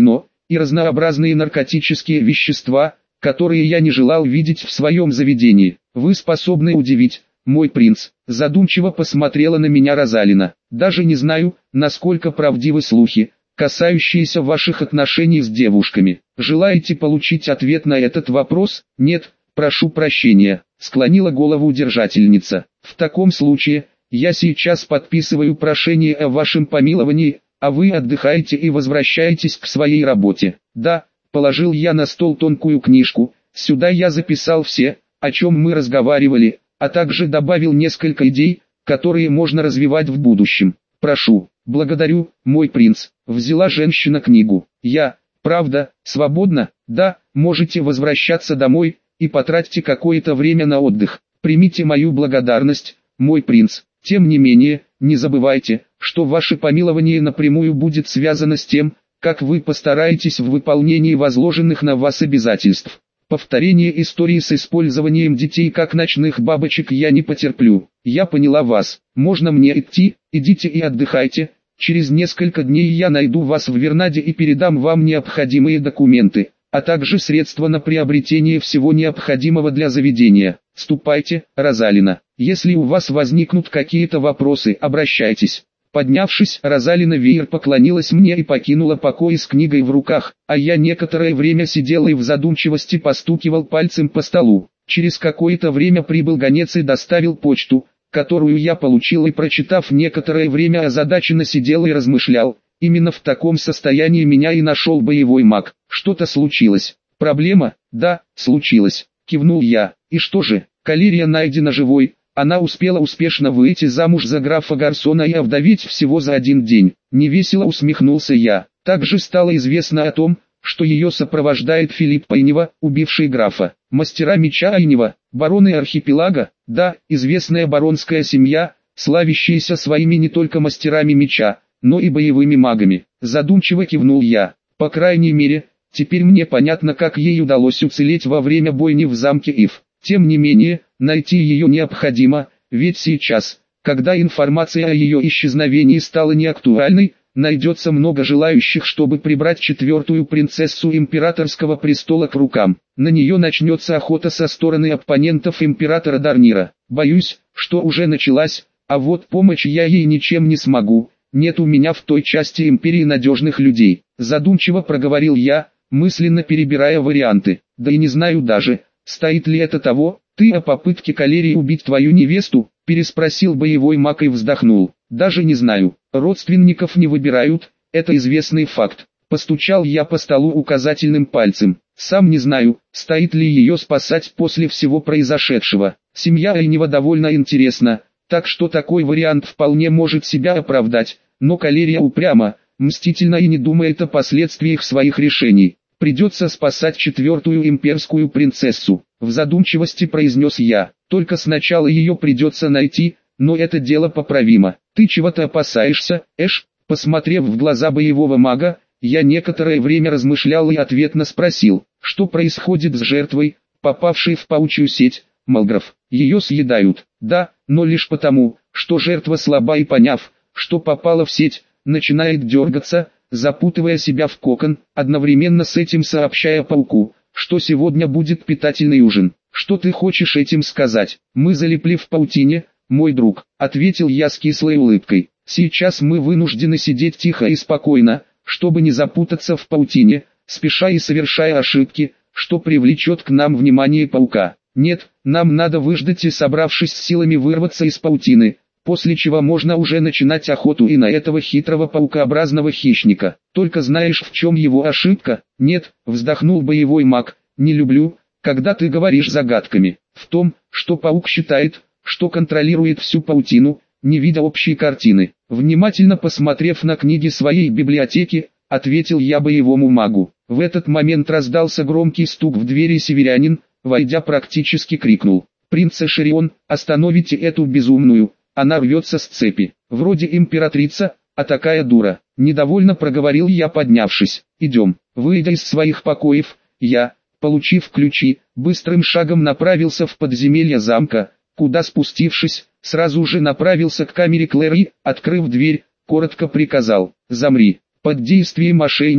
и разнообразные наркотические вещества, которые я не желал видеть в своем заведении. Вы способны удивить, мой принц. Задумчиво посмотрела на меня Розалина. Даже не знаю, насколько правдивы слухи, касающиеся ваших отношений с девушками. Желаете получить ответ на этот вопрос? Нет, прошу прощения, склонила голову держательница. В таком случае, я сейчас подписываю прошение о вашем помиловании, а вы отдыхаете и возвращаетесь к своей работе. Да, положил я на стол тонкую книжку, сюда я записал все, о чем мы разговаривали, а также добавил несколько идей, которые можно развивать в будущем. Прошу. Благодарю, мой принц. Взяла женщина книгу. Я, правда, свободна? Да, можете возвращаться домой, и потратьте какое-то время на отдых. Примите мою благодарность, мой принц. Тем не менее, не забывайте, что ваше помилование напрямую будет связано с тем, как вы постараетесь в выполнении возложенных на вас обязательств. Повторение истории с использованием детей как ночных бабочек я не потерплю. Я поняла вас. Можно мне идти? Идите и отдыхайте. Через несколько дней я найду вас в Вернаде и передам вам необходимые документы, а также средства на приобретение всего необходимого для заведения. Ступайте, Розалина. Если у вас возникнут какие-то вопросы, обращайтесь. Поднявшись, Розалина Веер поклонилась мне и покинула покой с книгой в руках, а я некоторое время сидел и в задумчивости постукивал пальцем по столу. Через какое-то время прибыл гонец и доставил почту, которую я получил, и, прочитав некоторое время, озадаченно сидел и размышлял. Именно в таком состоянии меня и нашел боевой маг. Что-то случилось. Проблема? Да, случилось. Кивнул я. И что же? Калерия найдена живой. Она успела успешно выйти замуж за графа Гарсона и овдоветь всего за один день. Невесело усмехнулся я. Также стало известно о том, что ее сопровождает Филипп Айнева, убивший графа. Мастера меча Айнева, бароны архипелага, да, известная баронская семья, славящаяся своими не только мастерами меча, но и боевыми магами. Задумчиво кивнул я. По крайней мере, теперь мне понятно, как ей удалось уцелеть во время бойни в замке Ив. Тем не менее, найти ее необходимо, ведь сейчас, когда информация о ее исчезновении стала неактуальной, найдется много желающих, чтобы прибрать четвертую принцессу императорского престола к рукам. На нее начнется охота со стороны оппонентов императора Дарнира. Боюсь, что уже началась, а вот помочь я ей ничем не смогу. Нет у меня в той части империи надежных людей. Задумчиво проговорил я, мысленно перебирая варианты. Да и не знаю даже, стоит ли это того. Ты о попытке Калерии убить твою невесту? Переспросил боевой маг и вздохнул. Даже не знаю. Родственников не выбирают, это известный факт. Постучал я по столу указательным пальцем. Сам не знаю, стоит ли ее спасать после всего произошедшего. Семья Айнева довольно интересна, так что такой вариант вполне может себя оправдать. Но Калерия упряма, мстительна и не думает о последствиях своих решений. Придется спасать четвертую имперскую принцессу. В задумчивости произнес я. Только сначала ее придется найти, но это дело поправимо. Ты чего-то опасаешься, Эш? Посмотрев в глаза боевого мага, я некоторое время размышлял и ответно спросил, что происходит с жертвой, попавшей в паучью сеть. Малграф, ее съедают. Да, но лишь потому, что жертва слаба и, поняв, что попала в сеть, начинает дергаться, запутывая себя в кокон, одновременно с этим сообщая пауку, что сегодня будет питательный ужин. Что ты хочешь этим сказать? Мы залипли в паутине, мой друг, ответил я с кислой улыбкой. Сейчас мы вынуждены сидеть тихо и спокойно, чтобы не запутаться в паутине, спеша и совершая ошибки, что привлечет к нам внимание паука. Нет, нам надо выждать и, собравшись с силами, вырваться из паутины, после чего можно уже начинать охоту и на этого хитрого паукообразного хищника. Только знаешь, в чем его ошибка? Нет, вздохнул боевой маг, не люблю, когда ты говоришь загадками. В том, что паук считает, что контролирует всю паутину, не видя общей картины. Внимательно посмотрев на книги своей библиотеки, ответил я боевому магу. В этот момент раздался громкий стук в двери, и северянин, войдя, практически крикнул: «Принц Эшерион, остановите эту безумную, она рвется с цепи, вроде императрица, а такая дура». Недовольно проговорил я, поднявшись. «Идем». Выйдя из своих покоев, я, получив ключи, быстрым шагом направился в подземелье замка, куда, спустившись, сразу же направился к камере Клэр и, открыв дверь, коротко приказал: «Замри». Под действием мошенника,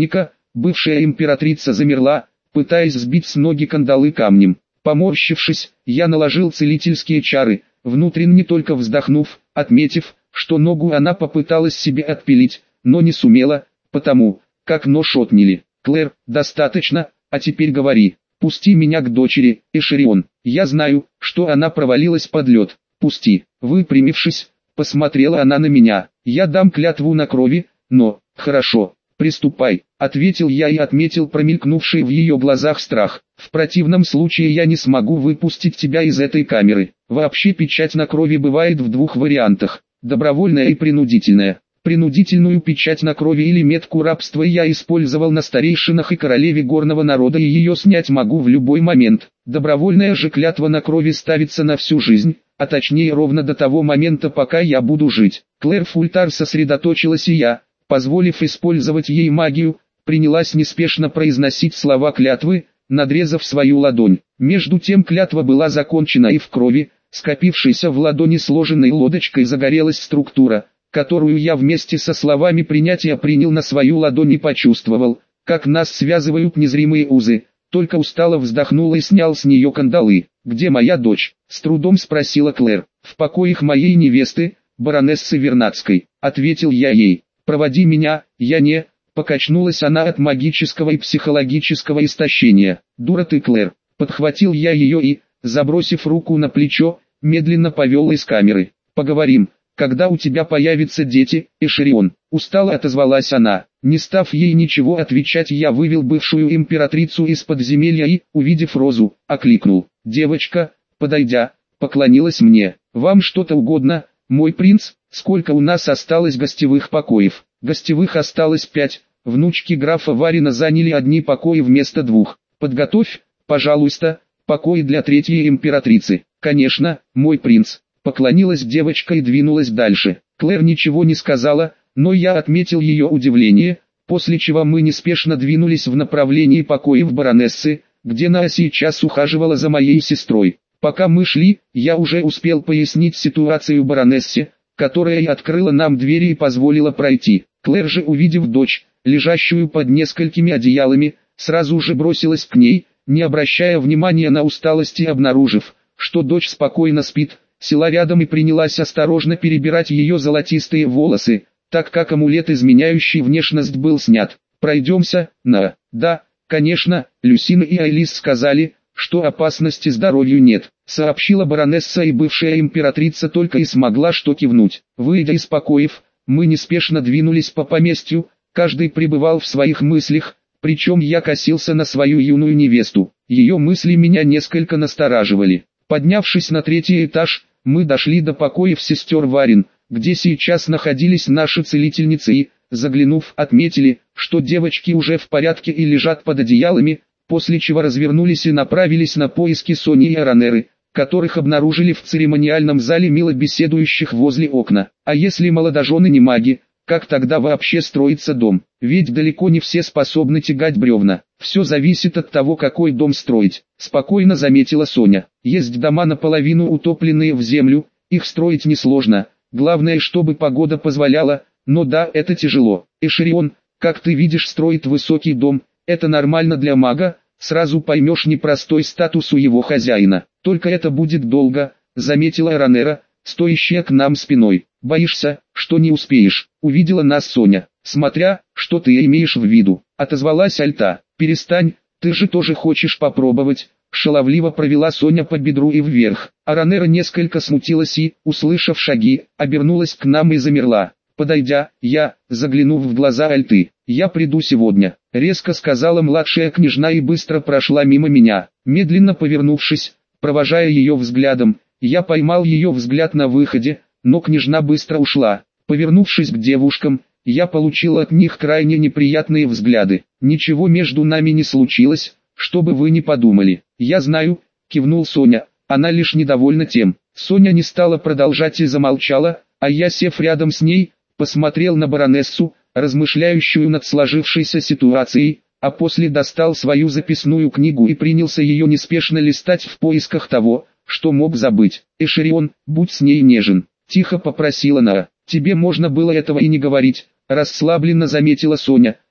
Бывшая императрица замерла, пытаясь сбить с ноги кандалы камнем. Поморщившись, я наложил целительские чары, внутренне только вздохнув, отметив, что ногу она попыталась себе отпилить, но не сумела, потому, как нож отняли. «Клэр, достаточно, а теперь говори, пусти меня к дочери, Эшерион. Я знаю, что она провалилась под лед. Пусти». Выпрямившись, посмотрела она на меня. «Я дам клятву на крови, но, хорошо, приступай», ответил я и отметил промелькнувший в ее глазах страх. «В противном случае я не смогу выпустить тебя из этой камеры. Вообще печать на крови бывает в двух вариантах, добровольная и принудительная. Принудительную печать на крови или метку рабства я использовал на старейшинах и королеве горного народа, и ее снять могу в любой момент. Добровольная же клятва на крови ставится на всю жизнь, а точнее ровно до того момента, пока я буду жить». Клэр Фультар сосредоточилась, и я, позволив использовать ей магию, принялась неспешно произносить слова клятвы, надрезав свою ладонь. Между тем клятва была закончена, и в крови, скопившейся в ладони сложенной лодочкой, загорелась структура, которую я вместе со словами принятия принял на свою ладонь и почувствовал, как нас связывают незримые узы. Только устало вздохнула и снял с нее кандалы. «Где моя дочь?» — с трудом спросила Клэр. «В покоях моей невесты, баронессы Вернадской», — ответил я ей. «Проводи меня, я не...» — покачнулась она от магического и психологического истощения. «Дура ты, Клэр!» — подхватил я ее и, забросив руку на плечо, медленно повел из камеры. «Поговорим, когда у тебя появятся дети, Эшерион», — устало отозвалась она. Не став ей ничего отвечать, я вывел бывшую императрицу из подземелья и, увидев Розу, окликнул. Девочка, подойдя, поклонилась мне. «Вам что-то угодно, мой принц?» «Сколько у нас осталось гостевых покоев?» «Гостевых осталось пять, внучки графа Варина заняли одни покои вместо двух. Подготовь, пожалуйста, покои для третьей императрицы». «Конечно, мой принц», — поклонилась девочка и двинулась дальше. Клэр ничего не сказала, но я отметил ее удивление, после чего мы неспешно двинулись в направлении покоев баронессы, где она сейчас ухаживала за моей сестрой. Пока мы шли, я уже успел пояснить ситуацию баронессе, которая и открыла нам двери и позволила пройти. Клэр же, увидев дочь, лежащую под несколькими одеялами, сразу же бросилась к ней, не обращая внимания на усталость, и обнаружив, что дочь спокойно спит, села рядом и принялась осторожно перебирать ее золотистые волосы, так как амулет, изменяющий внешность, был снят. «Пройдемся, на...» «Да, конечно, Люсина и Айлис сказали, что опасности здоровью нет», — сообщила баронесса, и бывшая императрица только и смогла что кивнуть. Выйдя из покоев, мы неспешно двинулись по поместью, каждый пребывал в своих мыслях, причем я косился на свою юную невесту. Ее мысли меня несколько настораживали. Поднявшись на третий этаж, мы дошли до покоев сестер Варин, где сейчас находились наши целительницы, и, заглянув, отметили, что девочки уже в порядке и лежат под одеялами, после чего развернулись и направились на поиски Сони и Аранеры, которых обнаружили в церемониальном зале, мило беседующих возле окна. А если молодожены не маги, как тогда вообще строится дом? Ведь далеко не все способны тягать бревна. Все зависит от того, какой дом строить, спокойно заметила Соня. Есть дома наполовину утопленные в землю, их строить несложно, главное, чтобы погода позволяла, но да, это тяжело. Эшерион, как ты видишь, строит высокий дом, это нормально для мага, сразу поймешь непростой статус у его хозяина. Только это будет долго, заметила Аранера, стоящая к нам спиной. «Боишься, что не успеешь?» — увидела нас Соня. «Смотря, что ты имеешь в виду», — отозвалась Альта. «Перестань, ты же тоже хочешь попробовать», — шаловливо провела Соня по бедру и вверх. Аранера несколько смутилась и, услышав шаги, обернулась к нам и замерла. Подойдя, я, заглянув в глаза Альты, «Я приду сегодня», — резко сказала младшая княжна и быстро прошла мимо меня. Медленно повернувшись, провожая ее взглядом, я поймал ее взгляд на выходе, но княжна быстро ушла. Повернувшись к девушкам, я получил от них крайне неприятные взгляды. «Ничего между нами не случилось, чтобы вы не подумали». «Я знаю», — кивнул Соня, — «она лишь недовольна тем». Соня не стала продолжать и замолчала, а я, сев рядом с ней, посмотрел на баронессу, размышляющую над сложившейся ситуацией, а после достал свою записную книгу и принялся ее неспешно листать в поисках того, что мог забыть. «Эшерион, будь с ней нежен», — тихо попросила Нара. «Тебе можно было этого и не говорить», — расслабленно заметила Соня,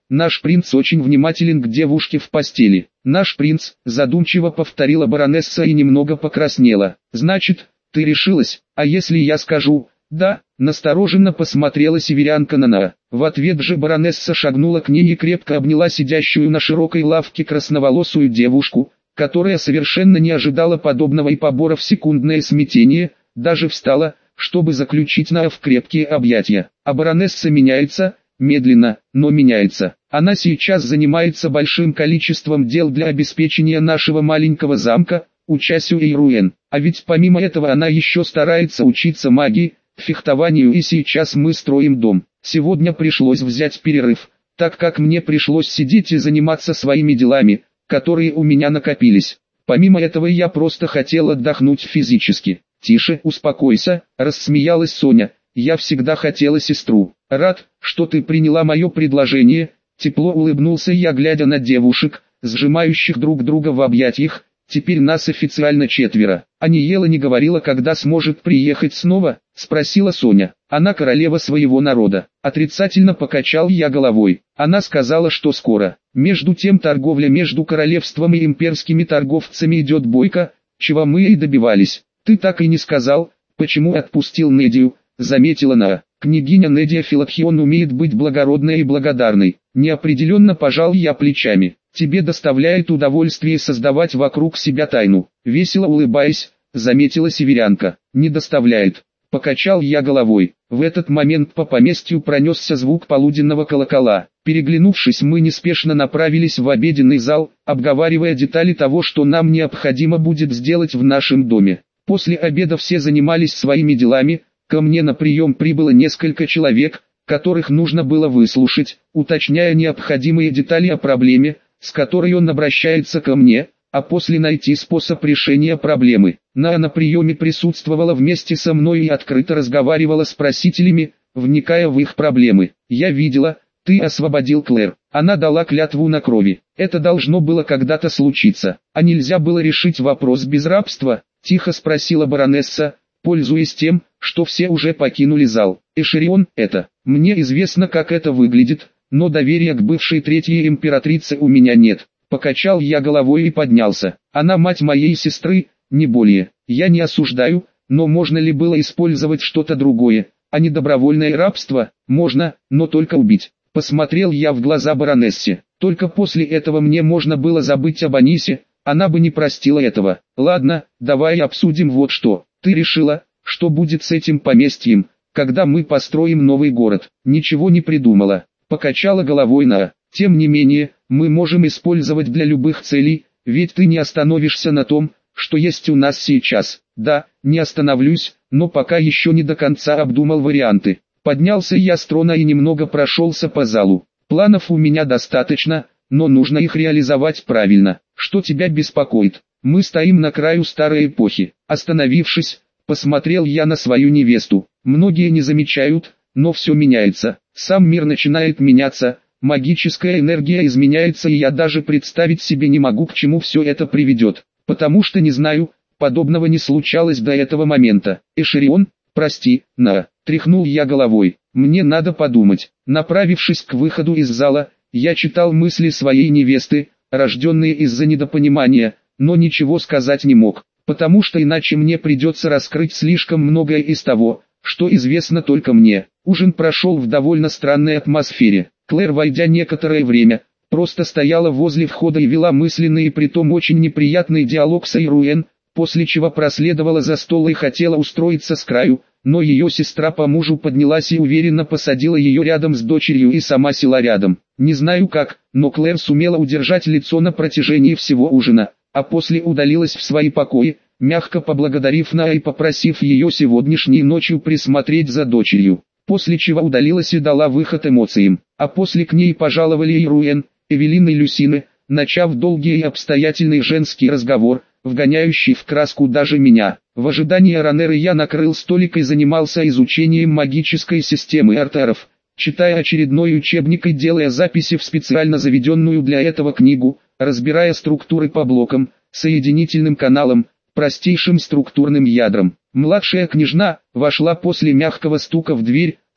наш принц очень внимателен к девушке в постели. Наш принц, задумчиво повторила баронесса и немного покраснела. Значит, ты решилась, а если я скажу, да, настороженно посмотрела северянка на Наа. В ответ же баронесса шагнула к ней и крепко обняла сидящую на широкой лавке красноволосую девушку, которая совершенно не ожидала подобного и побора в секундное смятение, даже встала, чтобы заключить Наа в крепкие объятия. А баронесса меняется, медленно, но меняется. Она сейчас занимается большим количеством дел для обеспечения нашего маленького замка, учась у Эйруэн. А ведь помимо этого она еще старается учиться магии, фехтованию, и сейчас мы строим дом. Сегодня пришлось взять перерыв, так как мне пришлось сидеть и заниматься своими делами, которые у меня накопились. Помимо этого я просто хотел отдохнуть физически. «Тише, успокойся», – рассмеялась Соня, – «я всегда хотела сестру». «Рад, что ты приняла мое предложение», – тепло улыбнулся я, глядя на девушек, сжимающих друг друга в объятиях. «Теперь нас официально четверо». «А Ниела не говорила, когда сможет приехать снова?» – спросила Соня. «Она королева своего народа». Отрицательно покачал я головой. Она сказала, что скоро. Между тем торговля между королевством и имперскими торговцами идет бойко, чего мы и добивались. «Ты так и не сказал, почему отпустил Недию», – заметила Наа. «Княгиня Недия Филатхион умеет быть благородной и благодарной». Неопределенно пожал я плечами. «Тебе доставляет удовольствие создавать вокруг себя тайну», — весело улыбаясь, заметила северянка. «Не доставляет», — покачал я головой. В этот момент по поместью пронесся звук полуденного колокола. Переглянувшись, мы неспешно направились в обеденный зал, обговаривая детали того, что нам необходимо будет сделать в нашем доме. После обеда все занимались своими делами, ко мне на прием прибыло несколько человек, которых нужно было выслушать, уточняя необходимые детали о проблеме, с которой он обращается ко мне, а после найти способ решения проблемы. Наа на приеме присутствовала вместе со мной и открыто разговаривала с просителями, вникая в их проблемы. «Я видела, ты освободил Клэр. Она дала клятву на крови. Это должно было когда-то случиться. А нельзя было решить вопрос без рабства?» – тихо спросила баронесса, пользуясь тем, что все уже покинули зал. «Эшерион, это, мне известно, как это выглядит, но доверия к бывшей третьей императрице у меня нет». Покачал я головой и поднялся. «Она мать моей сестры, не более. Я не осуждаю, но можно ли было использовать что-то другое, а не добровольное рабство? Можно, но только убить». Посмотрел я в глаза баронессе. Только после этого мне можно было забыть об Анисе, она бы не простила этого. «Ладно, давай обсудим вот что. Ты решила, что будет с этим поместьем, когда мы построим новый город?» «Ничего не придумала», — покачала головой Наа. «Тем не менее, мы можем использовать для любых целей, ведь ты не остановишься на том, что есть у нас сейчас». «Да, не остановлюсь, но пока еще не до конца обдумал варианты». Поднялся я с трона и немного прошелся по залу. «Планов у меня достаточно, но нужно их реализовать правильно. Что тебя беспокоит? Мы стоим на краю старой эпохи». Остановившись, посмотрел я на свою невесту. «Многие не замечают, но все меняется. Сам мир начинает меняться, магическая энергия изменяется, и я даже представить себе не могу, к чему все это приведет. Потому что не знаю, подобного не случалось до этого момента. Эшерион, прости, Наа». Тряхнул я головой. «Мне надо подумать». Направившись к выходу из зала, я читал мысли своей невесты, рожденные из-за недопонимания, но ничего сказать не мог, потому что иначе мне придется раскрыть слишком многое из того, что известно только мне. Ужин прошел в довольно странной атмосфере. Клэр, войдя некоторое время, просто стояла возле входа и вела мысленный и притом очень неприятный диалог с Эйруэн, после чего проследовала за стол и хотела устроиться с краю, но ее сестра по мужу поднялась и уверенно посадила ее рядом с дочерью и сама села рядом. Не знаю как, но Клэр сумела удержать лицо на протяжении всего ужина, а после удалилась в свои покои, мягко поблагодарив Наа и попросив ее сегодняшней ночью присмотреть за дочерью, после чего удалилась и дала выход эмоциям. А после к ней пожаловали Эйруэн, Эвелин и Люсина, начав долгий и обстоятельный женский разговор, вгоняющий в краску даже меня. В ожидании Ранеры я накрыл столик и занимался изучением магической системы артеров, читая очередной учебник и делая записи в специально заведенную для этого книгу, разбирая структуры по блокам, соединительным каналам, простейшим структурным ядрам. Младшая княжна вошла после мягкого стука в дверь,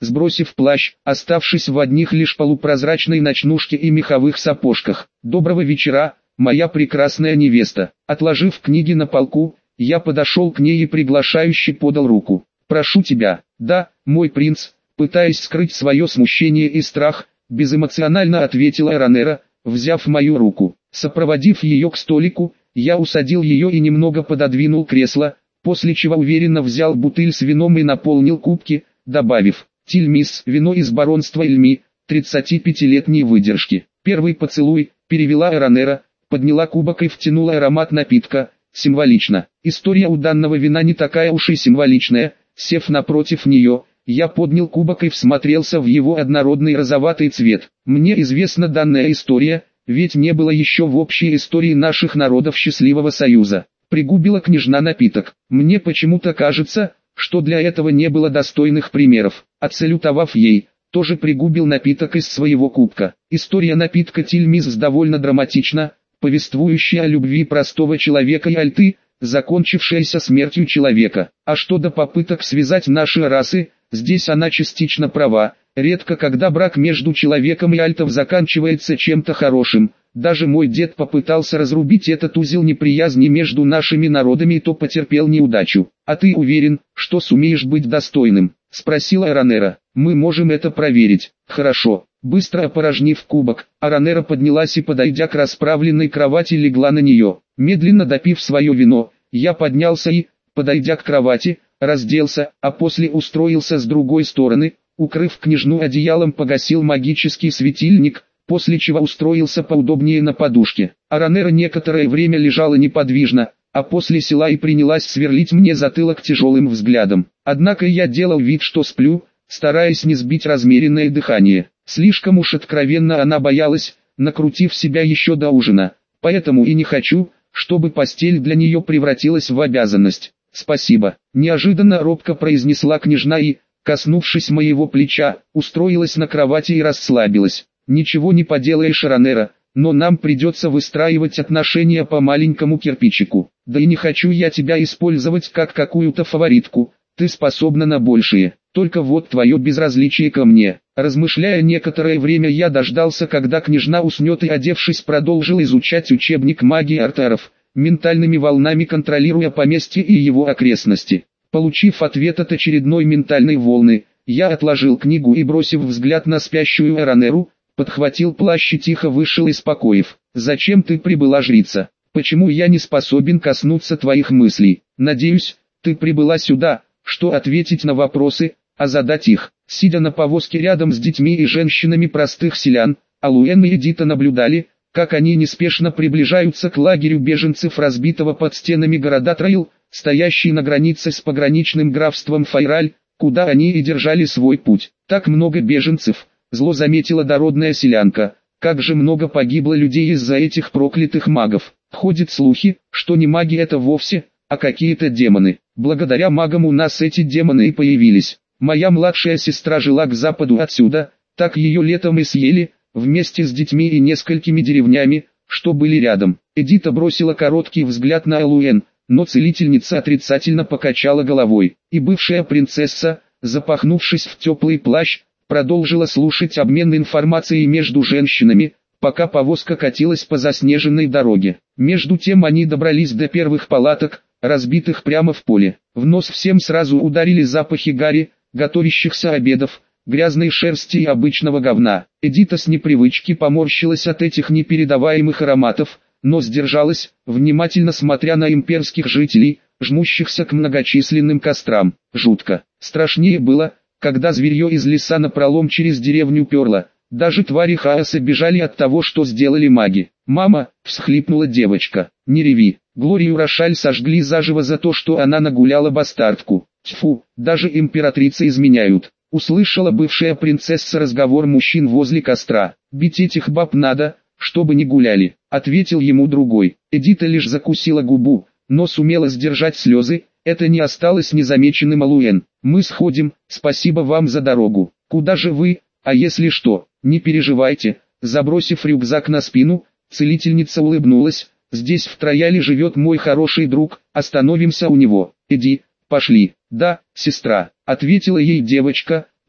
сбросив плащ, оставшись в одних лишь полупрозрачной ночнушке и меховых сапожках. «Доброго вечера, моя прекрасная невеста». Отложив книги на полку, я подошел к ней и приглашающе подал руку. «Прошу тебя». «Да, мой принц», пытаясь скрыть свое смущение и страх, безэмоционально ответила Эранера, взяв мою руку. Сопроводив ее к столику, я усадил ее и немного пододвинул кресло, после чего уверенно взял бутыль с вином и наполнил кубки, добавив: «Тильмис, вино из баронства Эльми, тридцатипятилетней выдержки». «Первый поцелуй», перевела Эранера, подняла кубок и втянула аромат напитка. Символично. История у данного вина не такая уж и символичная. Сев напротив нее, я поднял кубок и всмотрелся в его однородный розоватый цвет. Мне известна данная история, ведь не было еще в общей истории наших народов счастливого союза. Пригубила княжна напиток. Мне почему-то кажется, что для этого не было достойных примеров. Отсалютовав ей, тоже пригубил напиток из своего кубка. История напитка Тильмис довольно драматична, повествующая о любви простого человека и альты, закончившаяся смертью человека. А что до попыток связать наши расы, здесь она частично права. Редко когда брак между человеком и альтов заканчивается чем-то хорошим. Даже мой дед попытался разрубить этот узел неприязни между нашими народами и то потерпел неудачу. «А ты уверен, что сумеешь быть достойным?» — спросила Эранера. «Мы можем это проверить». «Хорошо». Быстро опорожнив кубок, Эранера поднялась и, подойдя к расправленной кровати, легла на нее. Медленно допив свое вино, я поднялся и, подойдя к кровати, разделся, а после устроился с другой стороны, укрыв княжну одеялом, погасил магический светильник, после чего устроился поудобнее на подушке. Эранера некоторое время лежала неподвижно, а после села и принялась сверлить мне затылок тяжелым взглядом. Однако я делал вид, что сплю, стараясь не сбить размеренное дыхание. Слишком уж откровенно она боялась, накрутив себя еще до ужина. Поэтому и не хочу, чтобы постель для нее превратилась в обязанность. «Спасибо», — неожиданно робко произнесла княжна и, коснувшись моего плеча, устроилась на кровати и расслабилась. «Ничего не поделаешь, Эранера, но нам придется выстраивать отношения по маленькому кирпичику. Да и не хочу я тебя использовать как какую-то фаворитку, ты способна на большее. Только вот твое безразличие ко мне». Размышляя некоторое время, я дождался, когда княжна уснет, и, одевшись, продолжил изучать учебник магии артаров, ментальными волнами контролируя поместье и его окрестности. Получив ответ от очередной ментальной волны, я отложил книгу и, бросив взгляд на спящую Эранеру, подхватил плащ и тихо вышел из покоев. «Зачем ты прибыла, жрица? Почему я не способен коснуться твоих мыслей? Надеюсь, ты прибыла сюда, что ответить на вопросы, а задать их». Сидя на повозке рядом с детьми и женщинами простых селян, Алуэн и Эдита наблюдали, как они неспешно приближаются к лагерю беженцев, разбитого под стенами города Траил, стоящий на границе с пограничным графством Файраль, куда они и держали свой путь. «Так много беженцев», — зло заметила дородная селянка, «как же много погибло людей из-за этих проклятых магов. Ходят слухи, что не маги это вовсе, а какие-то демоны. Благодаря магам у нас эти демоны и появились. Моя младшая сестра жила к западу отсюда, так ее летом и съели, вместе с детьми и несколькими деревнями, что были рядом». Эдита бросила короткий взгляд на Алуэн, но целительница отрицательно покачала головой. И бывшая принцесса, запахнувшись в теплый плащ, продолжила слушать обмен информацией между женщинами, пока повозка катилась по заснеженной дороге. Между тем они добрались до первых палаток, разбитых прямо в поле. В нос всем сразу ударили запахи гари, готовящихся обедов, грязной шерсти и обычного говна. Эдита с непривычки поморщилась от этих непередаваемых ароматов, но сдержалась, внимательно смотря на имперских жителей, жмущихся к многочисленным кострам. Жутко. Страшнее было, когда зверье из леса напролом через деревню перло. Даже твари хаоса бежали от того, что сделали маги. «Мама!» — всхлипнула девочка. «Не реви!» Глорию Рошаль сожгли заживо за то, что она нагуляла бастардку. «Тьфу, даже императрицы изменяют!» Услышала бывшая принцесса разговор мужчин возле костра. «Бить этих баб надо, чтобы не гуляли», — ответил ему другой. Эдита лишь закусила губу, но сумела сдержать слезы. Это не осталось незамеченным. Алуэн: «Мы сходим, спасибо вам за дорогу». «Куда же вы? А если что?» «Не переживайте». Забросив рюкзак на спину, целительница улыбнулась. «Здесь в Трояле живет мой хороший друг, остановимся у него. Иди, пошли». «Да, сестра», — ответила ей девочка,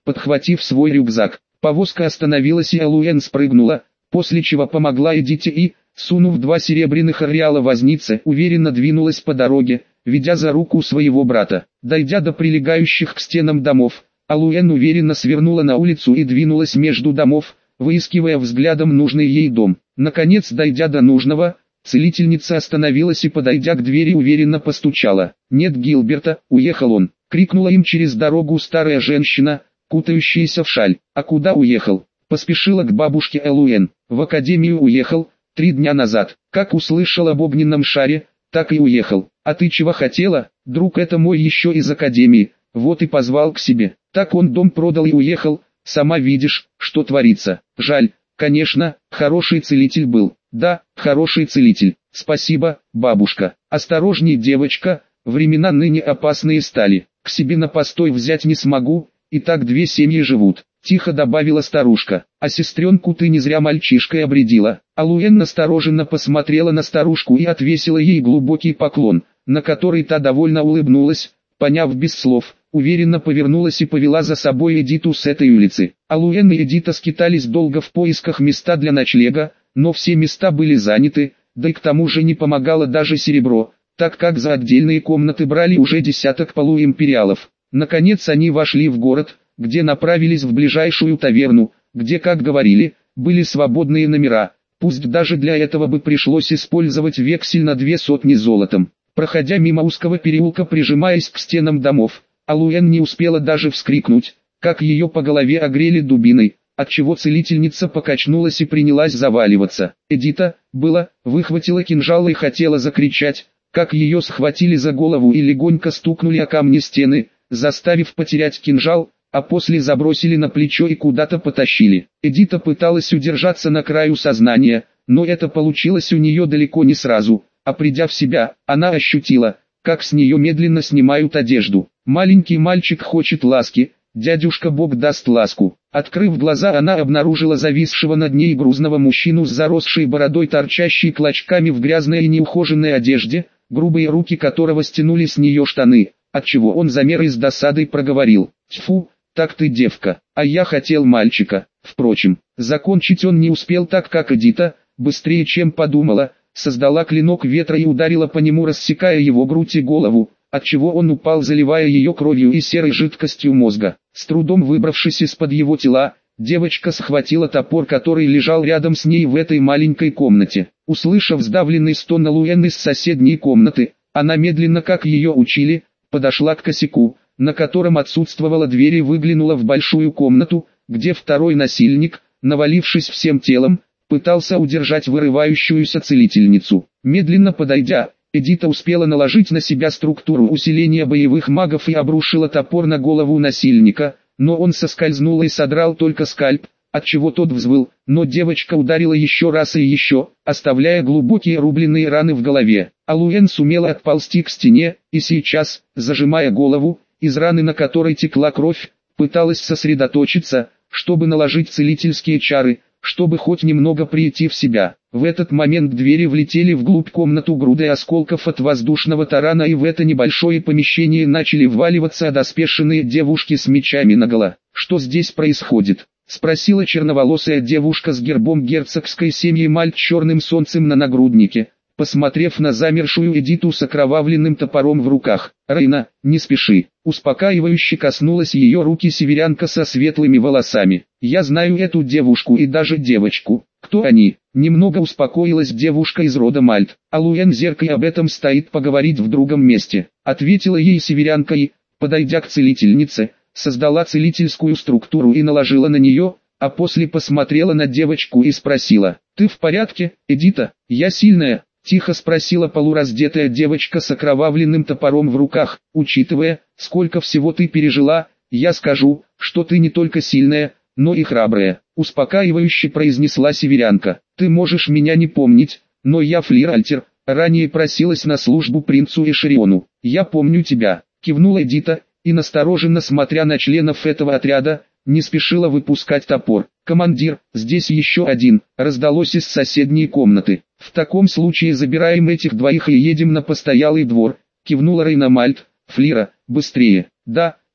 подхватив свой рюкзак. Повозка остановилась и Алуэн спрыгнула, после чего помогла Эдите и, сунув два серебряных реала вознице, уверенно двинулась по дороге, ведя за руку своего брата. Дойдя до прилегающих к стенам домов, Алуэн уверенно свернула на улицу и двинулась между домов, выискивая взглядом нужный ей дом. Наконец, дойдя до нужного, целительница остановилась и, подойдя к двери, уверенно постучала. «Нет Гилберта, уехал он!» — крикнула им через дорогу старая женщина, кутающаяся в шаль. «А куда уехал?» Поспешила к бабушке Алуэн. «В академию уехал, три дня назад. Как услышал об огненном шаре, так и уехал. А ты чего хотела? Друг, это мой еще из академии, вот и позвал к себе. Так он дом продал и уехал, сама видишь, что творится. Жаль, конечно, хороший целитель был». «Да, хороший целитель. Спасибо, бабушка. Осторожней, девочка, времена ныне опасные стали. К себе на постой взять не смогу, и так две семьи живут», — тихо добавила старушка. «А сестренку ты не зря мальчишкой обредила». Алуэн настороженно посмотрела на старушку и отвесила ей глубокий поклон, на который та довольно улыбнулась, поняв без слов, уверенно повернулась и повела за собой Эдиту с этой улицы. Алуэн и Эдита скитались долго в поисках места для ночлега, но все места были заняты, да и к тому же не помогало даже серебро, так как за отдельные комнаты брали уже десяток полуимпериалов. Наконец они вошли в город, где направились в ближайшую таверну, где, как говорили, были свободные номера, пусть даже для этого бы пришлось использовать вексель на две сотни золотом. Проходя мимо узкого переулка, прижимаясь к стенам домов, Алуэн не успела даже вскрикнуть, как ее по голове огрели дубиной, отчего целительница покачнулась и принялась заваливаться. Эдита, было, выхватила кинжал и хотела закричать, как ее схватили за голову и легонько стукнули о камни стены, заставив потерять кинжал, а после забросили на плечо и куда-то потащили. Эдита пыталась удержаться на краю сознания, но это получилось у нее далеко не сразу, а придя в себя, она ощутила, как с нее медленно снимают одежду. Маленький мальчик хочет ласки, дядюшка Бог даст ласку. Открыв глаза, она обнаружила зависшего над ней грузного мужчину с заросшей бородой, торчащей клочками в грязной и неухоженной одежде, грубые руки которого стянули с нее штаны, отчего он замер и с досадой проговорил: «Тьфу, так ты девка, а я хотел мальчика». Впрочем, закончить он не успел, так как Эдита, быстрее чем подумала, создала клинок ветра и ударила по нему, рассекая его грудь и голову, отчего он упал, заливая ее кровью и серой жидкостью мозга. С трудом выбравшись из-под его тела, девочка схватила топор, который лежал рядом с ней в этой маленькой комнате. Услышав сдавленный стон Алуэн из соседней комнаты, она медленно, как ее учили, подошла к косяку, на котором отсутствовала дверь, и выглянула в большую комнату, где второй насильник, навалившись всем телом, пытался удержать вырывающуюся целительницу. Медленно подойдя, Эдита успела наложить на себя структуру усиления боевых магов и обрушила топор на голову насильника, но он соскользнул и содрал только скальп, отчего тот взвыл, но девочка ударила еще раз и еще, оставляя глубокие рубленые раны в голове. Алуэн сумела отползти к стене, и сейчас, зажимая голову, из раны, на которой текла кровь, пыталась сосредоточиться, чтобы наложить целительские чары, чтобы хоть немного прийти в себя. В этот момент двери влетели вглубь комнату грудой осколков от воздушного тарана, и в это небольшое помещение начали вваливаться одоспешенные девушки с мечами наголо. «Что здесь происходит?» — спросила черноволосая девушка с гербом герцогской семьи Мальт черным солнцем на нагруднике, посмотрев на замершую Эдиту с окровавленным топором в руках. «Рейна, не спеши», — успокаивающе коснулась ее руки северянка со светлыми волосами. «Я знаю эту девушку и даже девочку. Кто они?» Немного успокоилась девушка из рода Мальт. «Алуэн Зеркой об этом стоит поговорить в другом месте», — ответила ей северянка и, подойдя к целительнице, создала целительскую структуру и наложила на нее, а после посмотрела на девочку и спросила: «Ты в порядке, Эдита?» «Я сильная», — тихо спросила полураздетая девочка с окровавленным топором в руках. «Учитывая, сколько всего ты пережила, я скажу, что ты не только сильная, но и храбрая», — успокаивающе произнесла северянка. «Ты можешь меня не помнить, но я Флир Альтер, ранее просилась на службу принцу Эшериону». «Я помню тебя», — кивнула Эдита, и, настороженно смотря на членов этого отряда, не спешила выпускать топор. «Командир, здесь еще один», — раздалось из соседней комнаты. «В таком случае забираем этих двоих и едем на постоялый двор», — кивнула Рейна Мальт. «Флира, быстрее». «Да,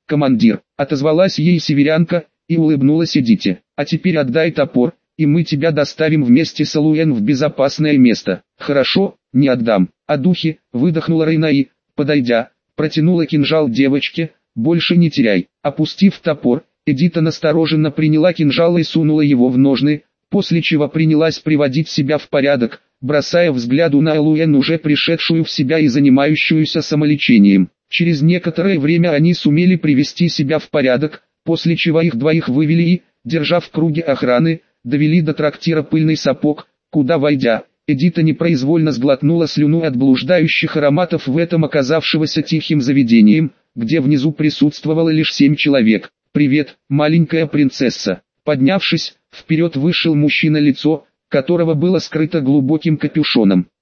командир», — отозвалась ей северянка, и улыбнулась Эдите. «А теперь отдай топор, и мы тебя доставим вместе с Алуэн в безопасное место». «Хорошо, не отдам». «А духи», — выдохнула Рейна и, подойдя, протянула кинжал девочке. «Больше не теряй». Опустив топор, Эдита настороженно приняла кинжал и сунула его в ножны, после чего принялась приводить себя в порядок, бросая взгляду на Алуэн, уже пришедшую в себя и занимающуюся самолечением. Через некоторое время они сумели привести себя в порядок, после чего их двоих вывели и, держа в круге охраны, довели до трактира «Пыльный сапог», куда, войдя, Эдита непроизвольно сглотнула слюну от блуждающих ароматов в этом оказавшегося тихим заведением, где внизу присутствовало лишь семь человек. «Привет, маленькая принцесса». Поднявшись, вперед вышел мужчина, лицо которого было скрыто глубоким капюшоном.